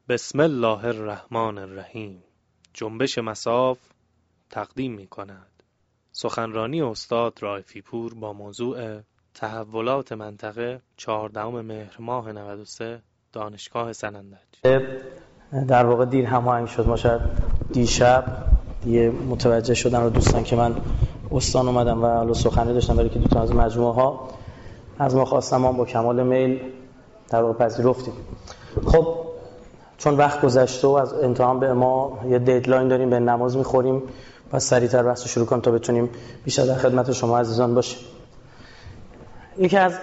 بسم الله الرحمن الرحیم. جنبش مصاف تقدیم می کند سخنرانی استاد رائفی پور با موضوع تحولات منطقه 14 مهر ماه 93 دانشگاه سنندج. در واقع دیر هماهنگ شد، ما شاید دیشب دیگه متوجه شدن و دوستان که من استان اومدم و حالا سخنرانی داشتم برای که دو تا از مجموعه ها از ما خواستم، ما با کمال میل در واقع پذیرفتیم. خب چون وقت گذشته و از امتحان به ما یه دیدلاین داریم، به نماز میخوریم و سریعتر بحث رو شروع کنیم تا بتونیم بیشتر در خدمت شما عزیزان باشیم. یکی از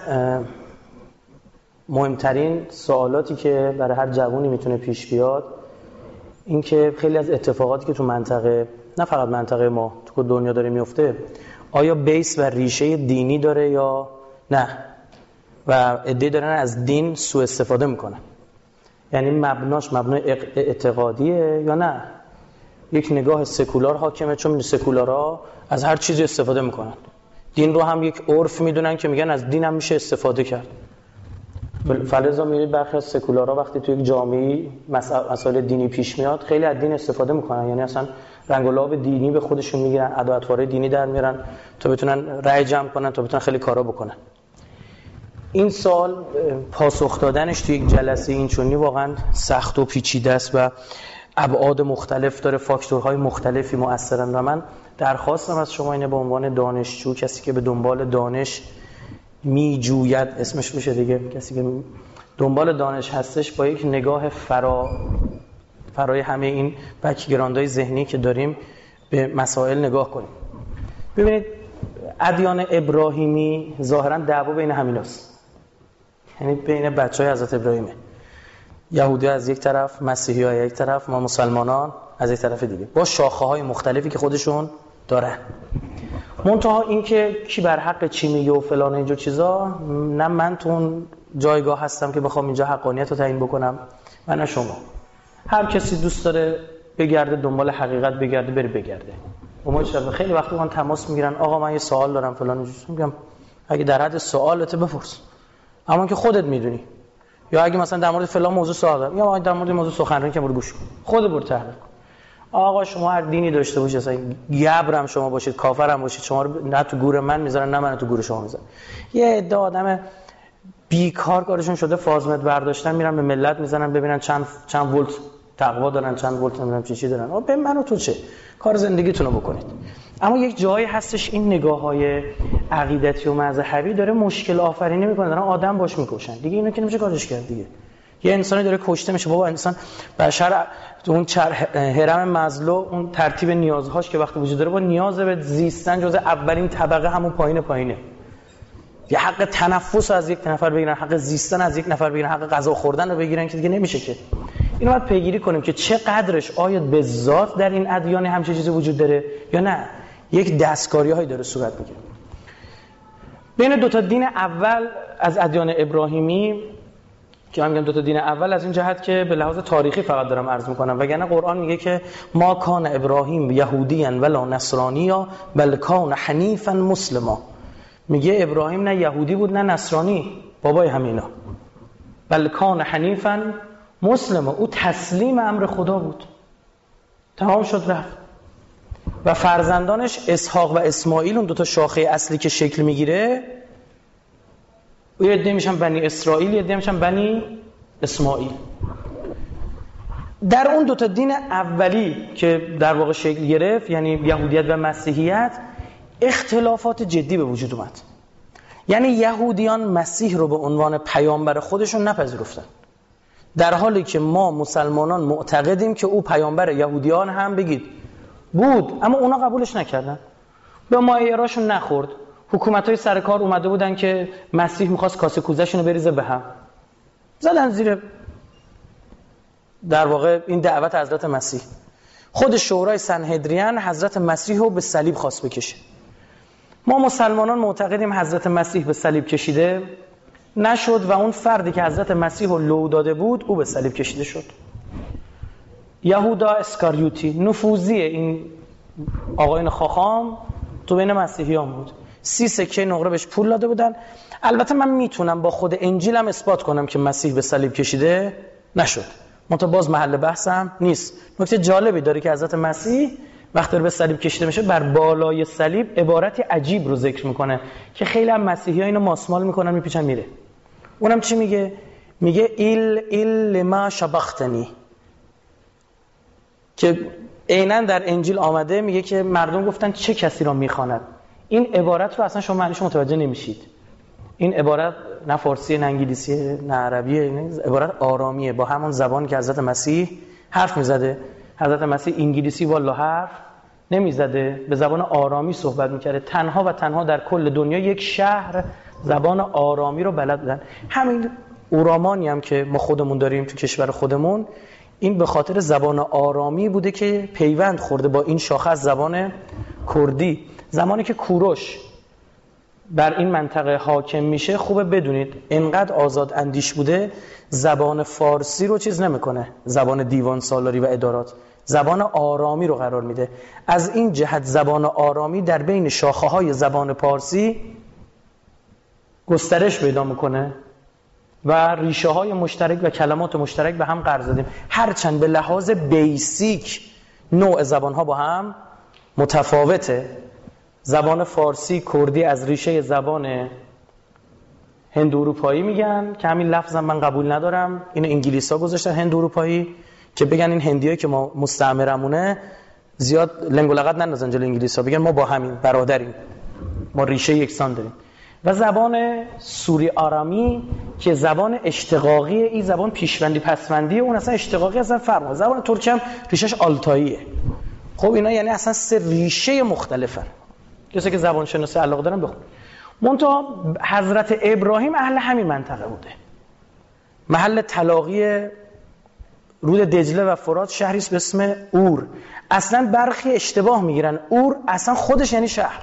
مهمترین سوالاتی که برای هر جوونی میتونه پیش بیاد این که خیلی از اتفاقاتی که تو منطقه، نه فقط منطقه ما، تو دنیا داره میفته، آیا بیس و ریشه دینی داره یا نه، و عده‌ای دارن از دین سوء استفاده میکنن. یعنی مبناش مبنای اعتقادیه یا نه یک نگاه سکولار حاکمه، چون سکولارها از هر چیزی استفاده میکنن. دین رو هم یک عرف میدونن که میگن از دین هم میشه استفاده کرد. فلزا میرید برخی از سکولارها وقتی تو یک جامعه مسائل دینی پیش میاد خیلی از دین استفاده میکنن، یعنی اصلا رنگ و لعاب دینی به خودشون میگیرن، ادواتواره دینی در میارن تا بتونن رأی جمع کنن، تا بتونن خیلی کارا بکنن. این سال پاسخ دادنش تو یک جلسه اینچونی واقعا سخت و پیچیده است و ابعاد مختلف داره، فاکتورهای مختلفی مؤثرن و من درخواستم از شما اینه به عنوان دانشجو، کسی که به دنبال دانش میجوید، اسمش میشه دیگه، کسی که دنبال دانش هستش، با یک نگاه فرای همه این بک‌گراندهای ذهنی که داریم به مسائل نگاه کنیم. ببینید ادیان ابراهیمی ظاهرا دعوا بین همیناست، یعنی بین بچهای حضرت ابراهیمه، یهودی از یک طرف، مسیحی ها یک طرف، ما مسلمانان از یک طرف دیگه، با شاخه های مختلفی که خودشون دارن. منتها این که کی بر حق چی میگه و فلان اینجور چیزا، نه من تو اون جایگاه هستم که بخوام اینجا حقانیت رو تعیین بکنم و نه شما. هر کسی دوست داره بگرده دنبال حقیقت، بگرده بره بگرده. و ما خیلی وقتا من تماس میگیرن، آقا من یه سوال دارم فلان اینجور، میگم اگه در حد سوالته بپرس، اما که خودت میدونی، یا اگه مثلا در مورد فلان موضوع سوال دارم، یا در مورد موضوع سخنرانی که برو گوش کن، خودت برو تحلیل کن. آقا شما هر دینی داشته باشید، اصلا گبرم شما باشید، کافرم باشید، شما رو نه تو گور من میذارن نه من تو گور شما میذارن. یه عده آدم بیکار کارشون شده فازمت برداشتن، میرن به ملت میزنن ببینن چند ولت تقوا دارن، چند ولت نمیدونم چی دارن. آقا به من و تو چه؟ کار زندگیتون رو بکنید. اما یک جایی هستش این نگاه‌های عقیدتی و مذهبی داره مشکل آفرینی میکنه، دارن آدم باش میکشن دیگه. اینو که نمیشه کارش کرد دیگه. یه انسانی داره کشته میشه، بابا انسان بشر تو اون هرم مزلو، اون ترتیب نیازهاش که وقتی وجود داره، با نیاز به زیستن جزء اولین طبقه همون پایینه. یه حق تنفس از یک نفر بگیرن، حق زیستن از یک نفر بگیرن، حق غذا خوردن رو بگیرن که دیگه نمیشه که. اینو باید پیگیری کنیم که چقدرش آیا به ذات در این ادیان همچین چیزی وجود داره یا نه یک دستکاری‌هایی داره صورت میگیره. بین دو تا دین اول از ادیان ابراهیمی که من میگم دو تا دین اول از این جهت که به لحاظ تاریخی فقط دارم عرض میکنم، وگرنه قرآن میگه که ما کان ابراهیم یهودیاً ولا نصرانیا بل کان حنیفاً مسلما. میگه ابراهیم نه یهودی بود نه نصرانی، بابای همینا، بل کان حنیفاً مسلما، او تسلیم امر خدا بود، تمام شد رفت. و فرزندانش اسحاق و اسماعیل، اون دو تا شاخه اصلی که شکل میگیره، یه عده میشن بنی اسرائیل، یه عده میشن بنی اسماعیل. در اون دو تا دین اولی که در واقع شکل گرفت، یعنی یهودیت و مسیحیت، اختلافات جدی به وجود اومد. یعنی یهودیان مسیح رو به عنوان پیامبر خودشون نپذیرفتن، در حالی که ما مسلمانان معتقدیم که او پیامبر یهودیان هم بگید بود، اما اونا قبولش نکردن، به مایراشون نخورد. حکومت‌های سرکار اومده بودن که مسیح می‌خواست کاسه کوزه‌شون رو بریزه به هم، زدن زیر در واقع این دعوت حضرت مسیح. خود شورای سنهدریان حضرت مسیح رو به صلیب خواست بکشه. ما مسلمانان معتقدیم حضرت مسیح به صلیب کشیده نشد و اون فردی که حضرت مسیح رو لو داده بود او به صلیب کشیده شد. یهودا اسکاریوتی نفوذی این آقایان خاخام تو بین مسیحیان بود. 30 سکه نقره بهش پول داده بودن. البته من میتونم با خود انجیلم اثبات کنم که مسیح به صلیب کشیده نشد. منتها باز محل بحثم نیست. نکته جالبی داره که حضرت مسیح وقتی به صلیب کشیده میشه بر بالای صلیب عبارتی عجیب رو ذکر میکنه که خیلی هم مسیحی‌ها اینو ماسمال میکنن میپیچن میره. اونم چی میگه؟ میگه ایل لما شبختنی، که عیناً در انجیل آمده. میگه که مردم گفتن چه کسی را میخواند. این عبارت رو اصلا شما معنیش متوجه نمیشید. این عبارت نه فارسی نه انگلیسی نه عربیه، این عبارت آرامیه، با همون زبانی که حضرت مسیح حرف میزده. حضرت مسیح انگلیسی والله حرف نمیزده، به زبان آرامی صحبت میکرده. تنها و تنها در کل دنیا یک شهر زبان آرامی رو بلد بودن. همین اورامانی هم که ما خودمون داریم تو کشور خودمون، این به خاطر زبان آرامی بوده که پیوند خورده با این شاخه از زبان کردی. زمانی که کوروش بر این منطقه حاکم میشه، خوبه بدونید انقدر آزاد اندیش بوده، زبان فارسی رو چیز نمیکنه، زبان دیوان سالاری و ادارات، زبان آرامی رو قرار میده. از این جهت زبان آرامی در بین شاخه های زبان پارسی گسترش پیدا میکنه و ریشه های مشترک و کلمات مشترک به هم قرض دادیم. هرچند به لحاظ بیسیک نوع زبان ها با هم متفاوته. زبان فارسی کردی از ریشه زبان هند اروپایی میگن که همین لفظم من قبول ندارم. این انگلیس ها گذاشتن هند اروپایی که بگن این هندیایی که ما مستعمرمونه زیاد لنگ و لغت نندازن جلوی انگلیس ها، بگن ما با همین برادریم، ما ریشه یکسان داریم. و زبان سوری آرامی که زبان اشتقاقی، این زبان پیشوندی پسوندی، اون اصلا اشتقاقی اصلا فرق. زبان ترکی هم ریشش آلتاییه. خب اینا یعنی اصلا سه ریشه مختلفن. کسی که زبان شناسی علاقه دارن بخون. منتها حضرت ابراهیم اهل همین منطقه بوده. محل تلاقی رود دجله و فرات شهری است به اسم اور. اصلا برخی اشتباه میگیرن، اور اصلا خودش یعنی شهر.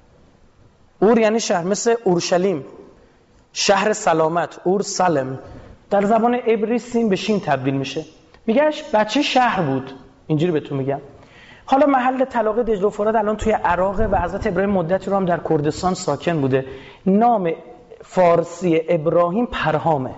اور یعنی شهر، مثل اورشلیم شهر سلامت، اور سالم. در زبان عبری سین به شین تبدیل میشه. میگهش بچه شهر بود، اینجوری بهتون میگم. حالا محل تلاقی دجله و فرات الان توی عراق و حضرت ابراهیم مدتی رو هم در کردستان ساکن بوده. نام فارسی ابراهیم پرهامه.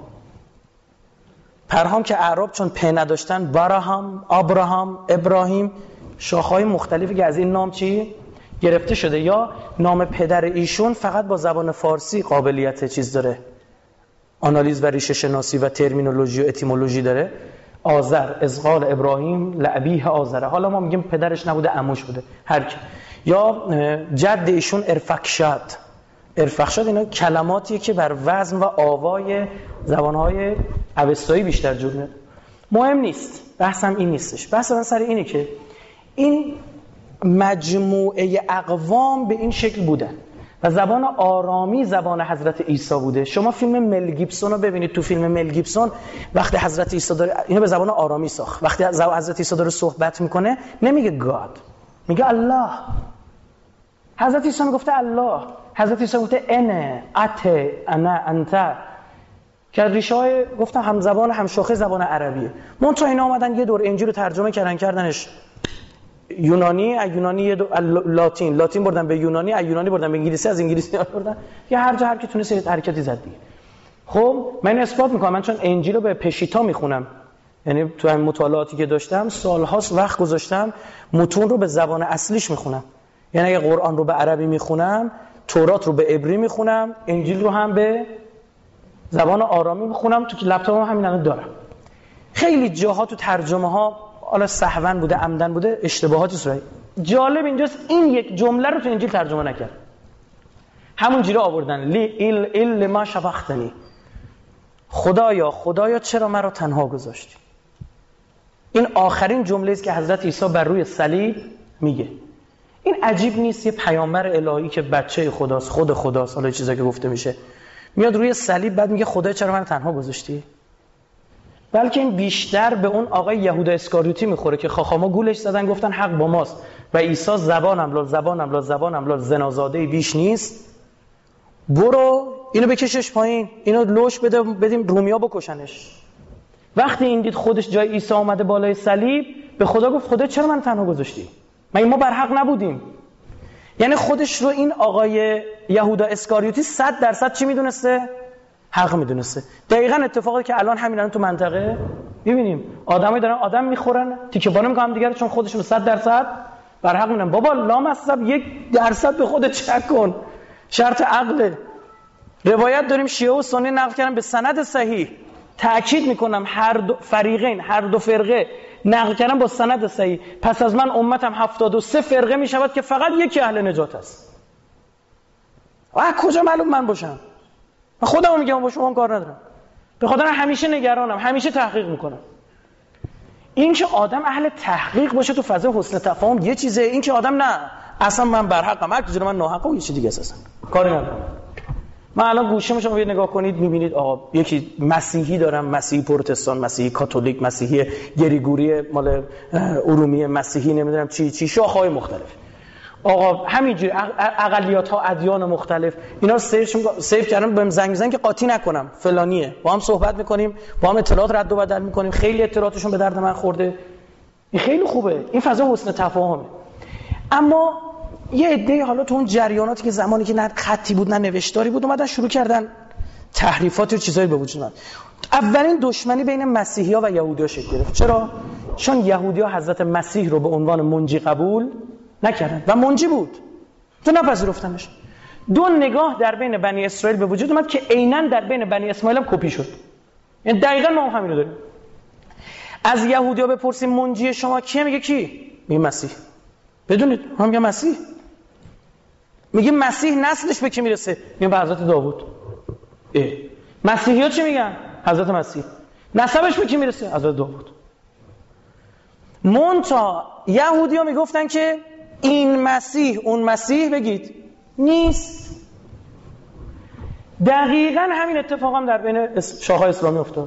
پرهام که اعراب چون په نداشتن، براهام، ابراهام، ابراهیم، شاخه‌های مختلفی که از این نام چی گرفته شده. یا نام پدر ایشون فقط با زبان فارسی قابلیت چیز داره، آنالیز و ریشه شناسی و ترمینولوژی و اتیمولوژی داره. آذر، از قال ابراهیم لابیه آذر. حالا ما میگیم پدرش نبوده، عموش بوده، هر کی. یا جد ایشون ارفخشاد. ارفخشاد اینا کلماتیه که بر وزن و آوای زبانهای اوستایی بیشتر جور میاد. مهم نیست، بحثم این نیستش. بحث من سر اینه که این مجموعه اقوام به این شکل بودن و زبان آرامی زبان حضرت عیسی بوده. شما فیلم مل گیبسون رو ببینید. تو فیلم مل گیبسون وقتی حضرت عیسی داره اینو به زبان آرامی ساخت، وقتی حضرت عیسی داره صحبت میکنه نمیگه گاد، میگه الله. حضرت عیسی میگفته الله، حضرت عیسی گفته انه، اته، انا، انت، که ریشه های گفتم هم زبان هم شاخه زبان عربیه. منتها اینا اومدن یه دور انجیل رو ترجمه کردنش یونانی، از یونانی یه دور لاتین بردن به یونانی، از یونانی بردن به انگلیسی، از انگلیسی بردن یا هر جا هر کی تونست یه حرکتی زد دیگه. خب من اثبات میکنم، من چون انجیل رو به پشیتا میخونم، یعنی تو هم مطالعاتی که داشتم سالهاست وقت گذاشتم متون رو به زبان اصلیش میخونم. یعنی اگه قرآن رو به عربی میخونم، تورات رو به عبری میخونم، انجیل رو هم به زبان آرامی میخونم. تو لپتاپم همین الان دارم. خیلی جاها تو ترجمه ها حالا سهوا بوده عمدن بوده اشتباهاتی صورت. جالب اینجاست این یک جمله رو تو انجیل ترجمه نکرد، همون جوری آوردن لی ما شبختنی. خدایا چرا مرا تنها گذاشتی. این آخرین جمله است که حضرت عیسی بر روی صلیب میگه. این عجیب نیست؟ یه پیامبر الهی که بچه خداست، خود خداست، حالا چیزایی که گفته میشه، میاد روی صلیب بعد میگه خدایا چرا منو تنها گذاشتی. بلکه این بیشتر به اون آقای یهودا اسکاریوتی میخوره که خاخاما گولش زدن گفتن حق با ماست و عیسی زبانم لا زنازاده بیش نیست، برو اینو بکشش پایین، اینو لوش بده، بدیم رومیا بکشنش. وقتی این دید خودش جای عیسی اومده بالای صلیب، به خدا گفت خدا چرا من تنها گذاشتی؟ مگه ما بر حق نبودیم؟ یعنی خودش رو این آقای یهودا اسکاریوتی 100% چی میدونسته؟ حق میدونسته. دقیقاً اتفاقی که الان همین الان تو منطقه می‌بینیم آدمایی دارن آدم میخورن، تیکه پاره میکنن دیگه، چون خودشون 100% بر حق می‌بینن. بابا لامصب 1% به خودت شک کن، شرط عقله. روایت داریم شیعه و سنی نقل کردن به سند صحیح، تأکید میکنم هر دو فریقین، هر دو فرقه نقل کردن با سند صحیح. پس از من امتم 73 فرقه میشود که فقط یکی اهل نجات است. کجا معلوم من باشم؟ من خودمو میگم با شما کار ندارم. به خاطر همیشه نگرانم، همیشه تحقیق میکنم. این که آدم اهل تحقیق باشه تو فضای حسن تفاهم یه چیزه، این که آدم نه اصلا من برحقم، هر کجا من ناحقم، یه چیز دیگه است. کاری ندارم. من الان گوشم شما یه نگاه کنید میبینید آقا یکی مسیحی دارم، مسیحی پروتستان، مسیحی کاتولیک، مسیحی گریگوری مال ارومیه، مسیحی نمیدونم چی شاخه‌های مختلف. آقا همینجوری اقلیت‌ها، ادیان مختلف، اینا رو سیو کردم، بهم زنگ میزنن که قاطی نکنم فلانیه، با هم صحبت میکنیم، با هم اطلاعات رد و بدل میکنیم، خیلی اطلاعاتشون به درد من خورده. این خیلی خوبه، این فضا حسن تفاهمه. اما یه عده حالا تو اون جریاناتی که زمانی که نه خطی بود نه نوشتاری بود اومدن شروع کردن تحریفات و چیزایی به وجود اومد. اولین دشمنی بین مسیحی‌ها و یهودی‌ها شکل گرفت. چرا؟ چون یهودی‌ها حضرت مسیح رو به عنوان منجی قبول نکردن و منجی بود، تو نپذیرفتنش. دو نگاه در بین بنی اسرائیل به وجود اومد که عیناً در بین بنی اسماعیل هم کپی شد. یعنی دقیقاً ما هم همین رو داریم. از یهودی‌ها بپرسیم منجی شما کیه، میگه کی؟ میگه مسیح. بدونید هم میگه مسیح. میگه مسیح نسلش به کی میرسه؟ میگه به حضرت داوود. مسیحی‌ها چی میگن؟ حضرت مسیح. نسبش به کی میرسه؟ حضرت داوود. مونتا یهودی‌ها میگفتن که این مسیح اون مسیح بگید نیست. دقیقاً همین اتفاق هم در بین شاخه‌های اسلامی افتاد.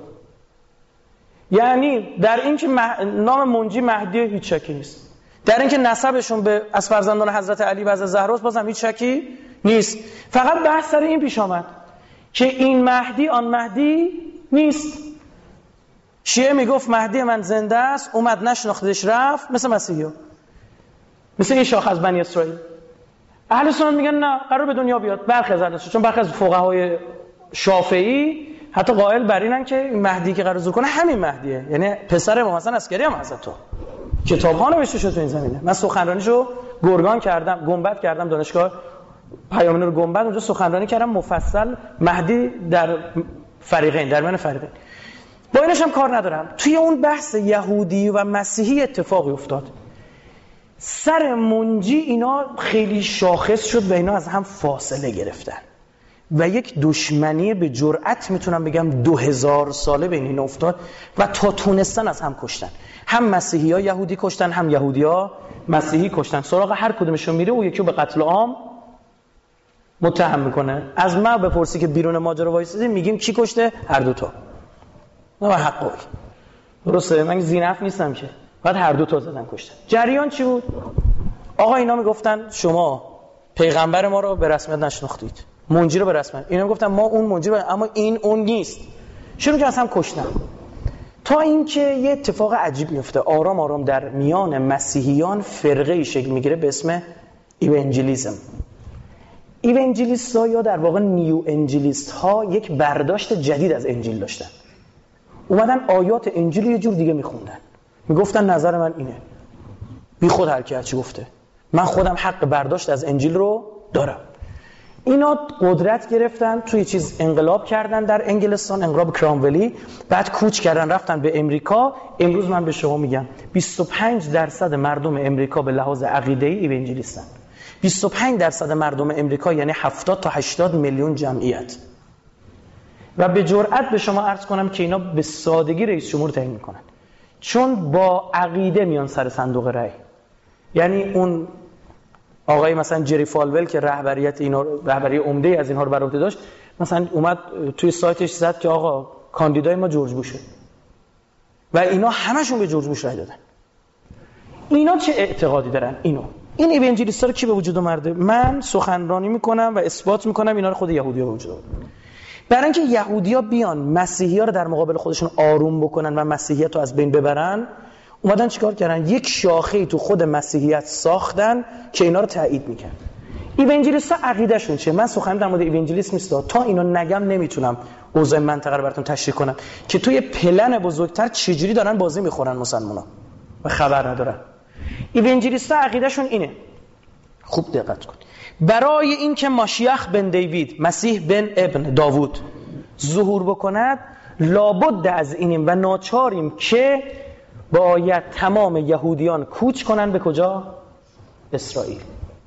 یعنی در این که نام منجی مهدی هیچ شکی نیست، در اینکه نسبشون به از فرزندان حضرت علی و حضرت زهرا بازم هیچ شکی نیست. فقط بحث سر این پیش آمد که این مهدی آن مهدی نیست. شیعه میگفت مهدی من زنده است، اومد نشناختش رفت، مثل مسیحی‌ها، مثل این شاخه از بنی اسرائیل. اهل سنت میگن نه، قرار به دنیا بیاد. برخی از اهل سنت، چون برخی از فقهای شافعی حتی قائل بر اینن که این مهدی که قرار ظهور کنه همین مهدیه، یعنی پسر امام حسن عسکری هم حضرت تو کتاب‌ها نوشته شده تو این زمینه. من سخنرانیشو گرگان کردم، گنبد کردم، دانشگاه پیام نور گنبد، اونجا سخنرانی کردم مفصل مهدی در فریقین، در میان فریقین. با اینش هم کار ندارم. توی اون بحث یهودی و مسیحی اتفاقی افتاد. سر منجی اینا خیلی شاخص شد و اینا از هم فاصله گرفتن و یک دشمنی به جرأت میتونم بگم 2000 ساله بین اینا افتاد و تا تونستن از هم کشتن. هم مسیحی‌ها یهودی کشتن، هم یهودی‌ها مسیحی کشتن. سراغ هر کدومشون میره او یکی رو به قتل عام متهم میکنه. از ما بپرسی که بیرون ماجرا وایسادیم میگیم کی کشته؟ هر دو تا. نه حقوق. درسته، من زینف نیستم که. بعد هر دو تا زدن کشتن. جریان چی بود؟ آقا اینا میگفتن شما پیغمبر ما رو به رسمیت نشناختید، منجی رو به رسمیت. اینا میگفتن ما اون منجی رو، اما این اون نیست. شروع کردن هم کشتن. تا اینکه یه اتفاق عجیب میفته. آرام آرام در میان مسیحیان فرقه‌ای شکل میگیره به اسم ایونجلیسم. ایونجلیست‌ها یا در واقع نیو انجیلیست‌ها یک برداشت جدید از انجیل داشتن. اومدن آیات انجیل یه جور دیگه میخوندن. میگفتن نظر من اینه. بی خود هر کی هر چی گفته. من خودم حق برداشت از انجیل رو دارم. اینا قدرت گرفتن، توی چیز انقلاب کردن در انگلستان، انقلاب کرامولی، بعد کوچ کردن رفتن به امریکا. امروز من به شما میگم 25% مردم امریکا به لحاظ عقیده‌ای ایونجلیستن. 25% مردم امریکا یعنی 70 تا 80 میلیون جمعیت. و به جرئت به شما عرض کنم که اینا به سادگی رئیس جمهور تعیین میکنن، چون با عقیده میان سر صندوق رأی. یعنی اون آقای مثلا جری فالول که رهبریت اینا، رهبری عمده از اینها رو بر عهده داشت، مثلا اومد توی سایتش زد که آقا کاندیدای ما جورج بوشه و اینا همشون به جورج بوش رأی دادن. اینا چه اعتقادی دارن؟ این ایونجلیست‌ها رو کی به وجود آورده؟ من سخنرانی میکنم و اثبات میکنم اینا رو خود یهودی‌ها به وجود آوردن. برای اینکه یهودی‌ها بیان مسیحی‌ها رو در مقابل خودشون آروم بکنن و مسیحیت رو از بین ببرن، اومدن چیکار کردن؟ یک شاخه‌ای تو خود مسیحیت ساختن که اینا رو تایید میکنه. ایونجلیست‌ها عقیده‌شون چیه؟ من سخنم در مورد ایونجلیسم نیست، تا اینو نگم نمیتونم اوضاع منطقه رو براتون تشریح کنم که توی پلن بزرگتر چجوری دارن بازی میخورن مسلمان‌ها و خبر ندارن. ایونجلیست‌ها عقیده‌شون اینه، خوب دقت کن، برای اینکه ماشیخ بن دیوید، مسیح بن ابن داوود ظهور بکند لابد از اینیم و ناچاریم که باید تمام یهودیان کوچ کنن به کجا؟ اسرائیل.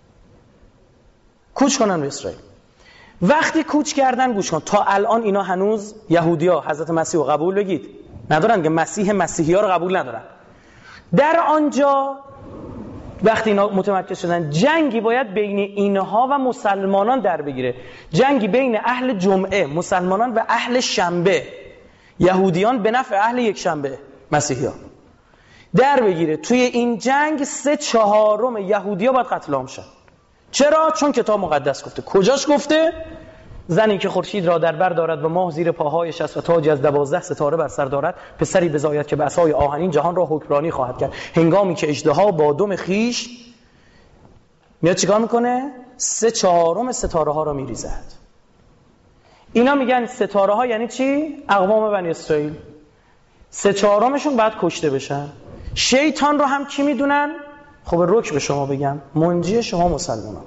کوچ کنن به اسرائیل. وقتی کوچ کردن، گوش کن، تا الان اینا هنوز یهودیا حضرت مسیح رو قبول بگید ندارن، که مسیحی ها رو قبول ندارن. در آنجا وقتی اینا متمرکز شدن، جنگی باید بین اینها و مسلمانان در بگیره، جنگی بین اهل جمعه مسلمانان و اهل شنبه یهودیان به نفع اهل یک شنبه مسیحیان در بگیره. توی این جنگ 3/4 یهودیا باید قتل عام شن. چرا؟ چون کتاب مقدس گفته. کجاش گفته؟ زنی که خورشید را در بر دارد و ماه زیر پاهایش است و تاجی از 12 ستاره بر سر دارد، پسری بزاید که به عصای آهنین جهان را حکمرانی خواهد کرد. هنگامی که اژدها با دم خیش میاد چیکار میکنه؟ 3/4 ستاره ها را میریزد. اینا میگن ستاره ها یعنی چی؟ اقوام بنی اسرائیل. 3/4 باید کشته بشن. شیطان رو هم کی میدونن؟ خب رک به شما بگم، منجی شما مسلمانان.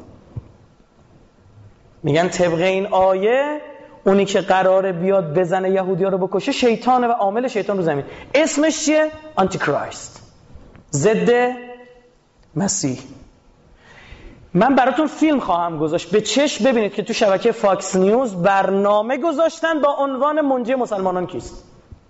میگن طبق این آیه اونی که قراره بیاد بزنه یهودی‌ها رو بکشه شیطانه و عامل شیطان رو زمین. اسمش چیه؟ آنتی کرایست، ضد مسیح. من براتون فیلم خواهم گذاشت، به چشم ببینید که تو شبکه فاکس نیوز برنامه گذاشتن با عنوان منجی مسلمانان کیست.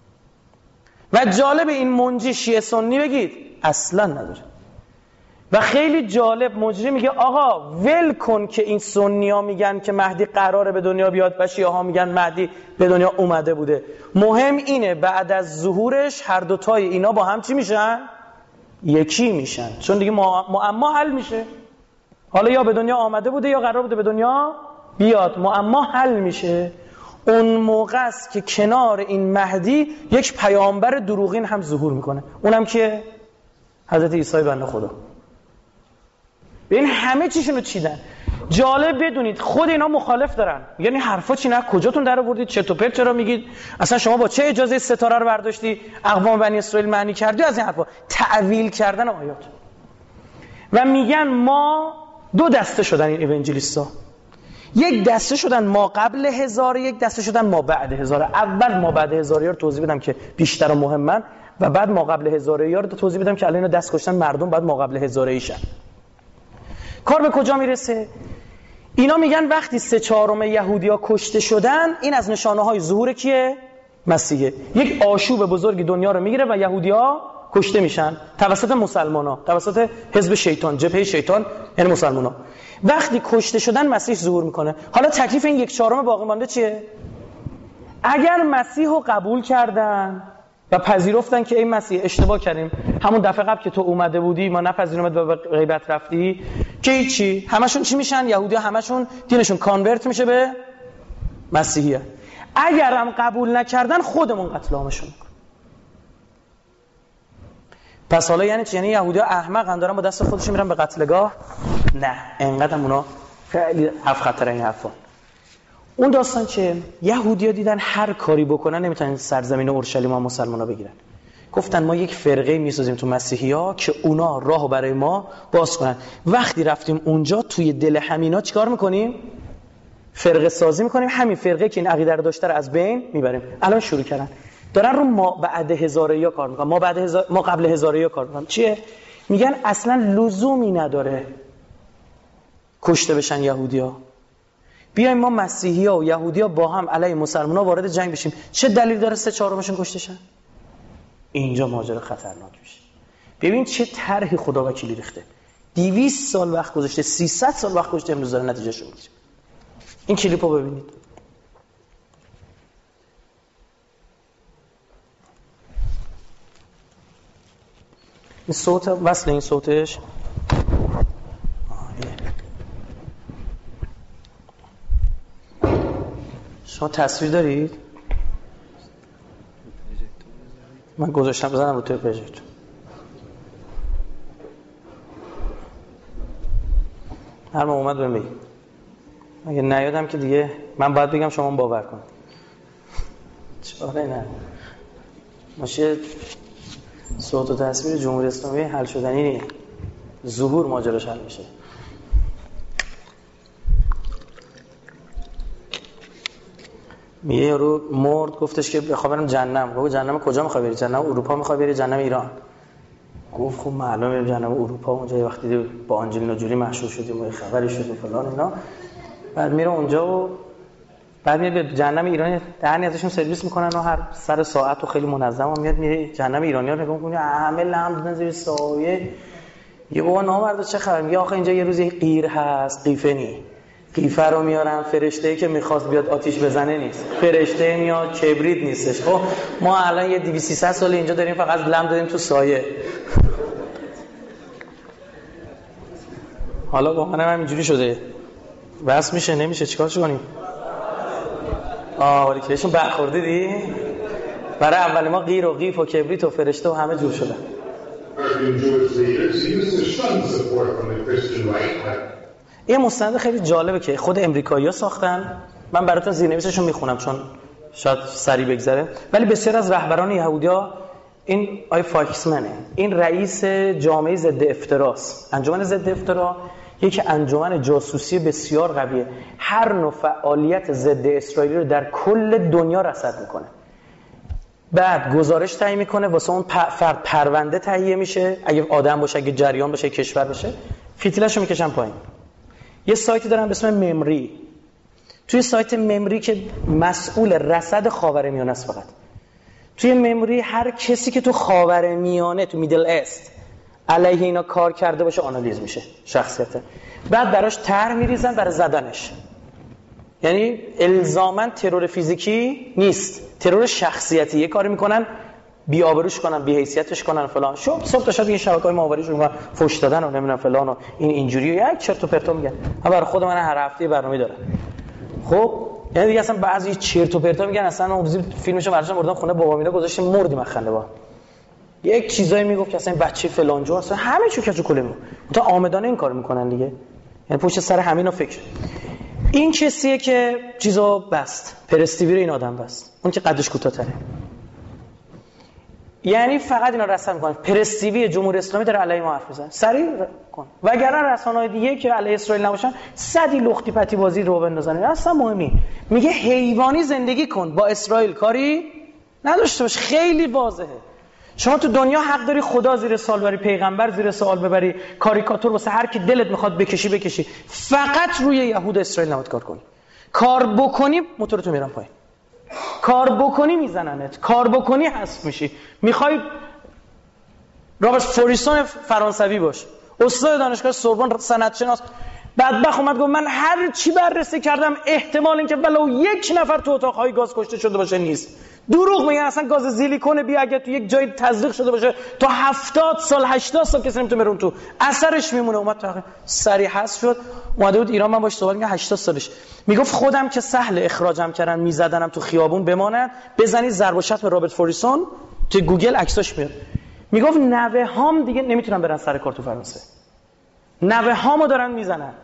و جالب، این منجی شیعه سنی بگید اصلا نداره. و خیلی جالب، مجری میگه آقا ول کن که این سنی ها میگن که مهدی قراره به دنیا بیاد و شیعه ها میگن مهدی به دنیا اومده بوده. مهم اینه بعد از ظهورش هر دوتای اینا با هم چی میشن؟ یکی میشن، چون دیگه معما حل میشه. حالا یا به دنیا آمده بوده یا قرار بوده به دنیا بیاد، معما حل میشه. اون موقع است که کنار این مهدی یک پیامبر دروغین هم ظهور میکنه، اونم که حضرت عیسی بنده خدا. ببین همه چیشونو چیدن. جالب بدونید خود اینا مخالف دارن، یعنی حرفا چی، نه کجاتون در آوردید، چرت و پرت چرا میگید، اصلا شما با چه اجازه ستاره رو برداشتی اقوام بنی اسرائیل معنی کردی؟ از این حرفا تعویل کردن آیات. و میگن ما دو دسته شدن این اونجلیستا، یک دسته شدن ما قبل 1000، یک دسته شدن ما بعد 1000. اول ما بعد 1000 رو توضیح بدم که بیشتر و مهمن، و بعد ما قبل 1000 رو توضیح بدم که الان دست کشتن مردم بعد ما قبل 1000 ایشن. کار به کجا میرسه؟ اینا میگن وقتی 3/4 یهودیا کشته شدن، این از نشانه های ظهور کیه؟ مسیحه. یک آشوب بزرگی دنیا رو میگیره و یهودیا کشته میشن توسط مسلمانا، توسط حزب شیطان، جبهه شیطان، یعنی مسلمانا. وقتی کشته شدن مسیح ظهور میکنه. حالا تکلیف این 1/4 باقی مانده چیه؟ اگر مسیح رو قبول کردن و پذیرفتن که این مسیح اشتباه کردیم، همون دفعه قبل که تو اومده بودی ما نپذیرمت و به غیبت رفتی، که هیچی، همشون چی میشن؟ یهودی ها همشون دینشون کانورت میشه به مسیحیه. اگر هم قبول نکردن خودمون قتل عامشون میکنیم. پس حالا یعنی چی؟ یعنی یهودی ها احمقن دارن با دست خودشون میرن به قتلگاه؟ نه، انقدر اونا خیلی هفت خطر این حرفا. اون داستان چه؟ یهودی ها دیدن هر کاری بکنن نمیتونن سرزمین اورشلیم و مسلمانا بگیرن. گفتن ما یک فرقه میسازیم تو مسیحی ها که اونا راهو برای ما باز کنن. وقتی رفتیم اونجا توی دل همینا چیکار میکنیم؟ فرقه سازی میکنیم. همین فرقه که این عقیده رو داشته رو از بین میبریم. الان شروع کردن دارن رو ما بعد 1000 کار میکنن، ما قبل 1000 کار میکنن. چیه؟ میگن اصلا لزومی نداره کشته بشن یهودیا. بیایم ما مسیحی ها و یهودی ها با هم علیه مسلمان ها وارد جنگ بشیم. چه دلیل داره 3/4 کشته شن؟ اینجا ماجرا خطرناک میشه. ببین چه طرحی خدا وکیلی ریخته. 200 سال وقت گذاشته، 300 سال وقت گذاشته، امروز داره نتیجهشو میگیره. این کلیپو ببینید. این صوت وصل، این صوتش شما تصویر دارید؟ من گذاشتم بزنم رو توی پروژکتور. هر ما اومد بهم بگید. اگه نیادم که دیگه من باید بگم شما باور کنید. چاره نه. ماشه صوت و تصویر جمهوری اسلامی حل شدنی نیست. ظهور ماجراش حل میشه. میگه یارو مرد گفتش که بخوام برم جهنم. گفت جهنم کجا میخوای بری؟ جهنم اروپا میخوای بری جهنم ایران؟ گفت خب معلومه بریم جهنم اروپا. اونجا یه وقتی با آنجلینا جولی مشهور شدیم و خبری شد و فلان اینا. بعد میره اونجا و بعد میره به جهنم ایران دهنی ازشون سرویس میکنن و هر سر ساعت و خیلی منظم میاد میره جهنم ایرانی‌ها نگاه میکنه همه لم دادن زیر سایه. یه بابا نامرد چه خبر؟ میگه آخه اینجا یه روزی قیر هست، قیفه نی. قیفه رو میارن، فرشته‌ای که میخواست بیاد آتیش بزنه نیست. فرشته میاد کبریت نیستش. خب ما الان یه 200 سال اینجا داریم فقط لم دادیم تو سایه. حالا با منم اینجوری شده. بس میشه نمیشه چیکارش کنیم؟ ولی که بهشون برخوردیدی؟ برای اول ما قیر و قیف و کبریت و فرشته و همه جور شدن. این مستند خیلی جالبه که خود امریکایی‌ها ساختن. من براتون زیرنویسشو میخونم چون شاید سریع بگذره. ولی بسیار از رهبران یهودی‌ها این فاکسمنه. این رئیس جامعه ضد افتراست. انجمن ضد افترا یک انجمن جاسوسی بسیار قویه. هر نوع فعالیت ضد اسرائیلی رو در کل دنیا رصد میکنه. بعد گزارش تهیه میکنه واسه اون فرد پرونده تهیه میشه. اگه آدم باشه، اگه جریان باشه، کشور باشه، فتیله‌شو میکشن پایین. یه سایتی دارن به اسم ممری. توی سایت ممری که مسئول رصد خاورمیانه است فقط. توی ممری هر کسی که تو خاورمیانه، تو میدل است علیه اینا کار کرده باشه آنالیز میشه شخصیته. بعد براش طرح میریزن برای زدنش. یعنی الزاماً ترور فیزیکی نیست، ترور شخصیتی. یه کاری میکنن بی‌آبروش کنن، بی‌حیثیتش کنن فلان. صبح تا شب این شبکه‌های ماهواره‌اش رو فوش دادن و نمیدونم فلان و این اینجوری و یک چرت و پرتا میگن. من برای خود من هر هفته برنامه دارم. خب یعنی دیگه اصلا بعضی چرت و پرتا میگن. اصلا اون فیلمشو براشون بردم خونه بابا مینا گذاشتیم مردیم از خنده. با یک چیزایی میگفت که اصلا بچه فلانجو اصلا همه چیو کجو کله میگه. تا آمدانه این کارو میکنن دیگه. یعنی پشت سر همینا فکر. این کسیه که چیزو بست، پرستیوی رو این آدم بست. اون که قدش کوتاه‌تره. یعنی فقط اینا رسم میکنن. پرستیوی جمهوری اسلامی داره علیه ما حرف میزنه. سریع کن. وگرنه رسانه‌های دیگه که علیه اسرائیل نباشن صدی لختی پتی بازی رو بندازن. اصلا مهم نیست. میگه حیوانی زندگی کن، با اسرائیل کاری نداشته باش. خیلی واضحه. شما تو دنیا حق داری خدا زیر سوال ببری، پیغمبر زیر سوال ببری، کاریکاتور واسه هر کی دلت میخواد بکشی. فقط روی یهود اسرائیل نباید کار کنی. کار بکنی موتورتو میرن پایین. کار بکنی میزننت. کار بکنی حذف میشی. میخوای رابرت فوریسون فرانسوی باش، استاد دانشگاه سوربن سندشناس، بدبخت اومد گفت من هر چی بررسی کردم احتمال اینکه ولو یک نفر تو اتاقهای گاز کشته شده باشه نیست. دروغ میگن. اصلا گاز زیلیکون بیا اگه تو یک جای تزریق شده باشه تا 70 سال 80 سال کسی نمیتونه برون تو اثرش میمونه. اومد تو سریع حذف شد. اومده بود ایران، من باش صحبت میگم 80 سالش میگفت خودم که سهل اخراجم کردن میزدنم تو خیابون بمانن، بزنید ضرب و شتم رابرت فوریسون تو گوگل عکساش میاد. میگفت نوه هام دیگه نمیتونن برن سر کار تو فرانسه. نوه هامو دارن میزنن.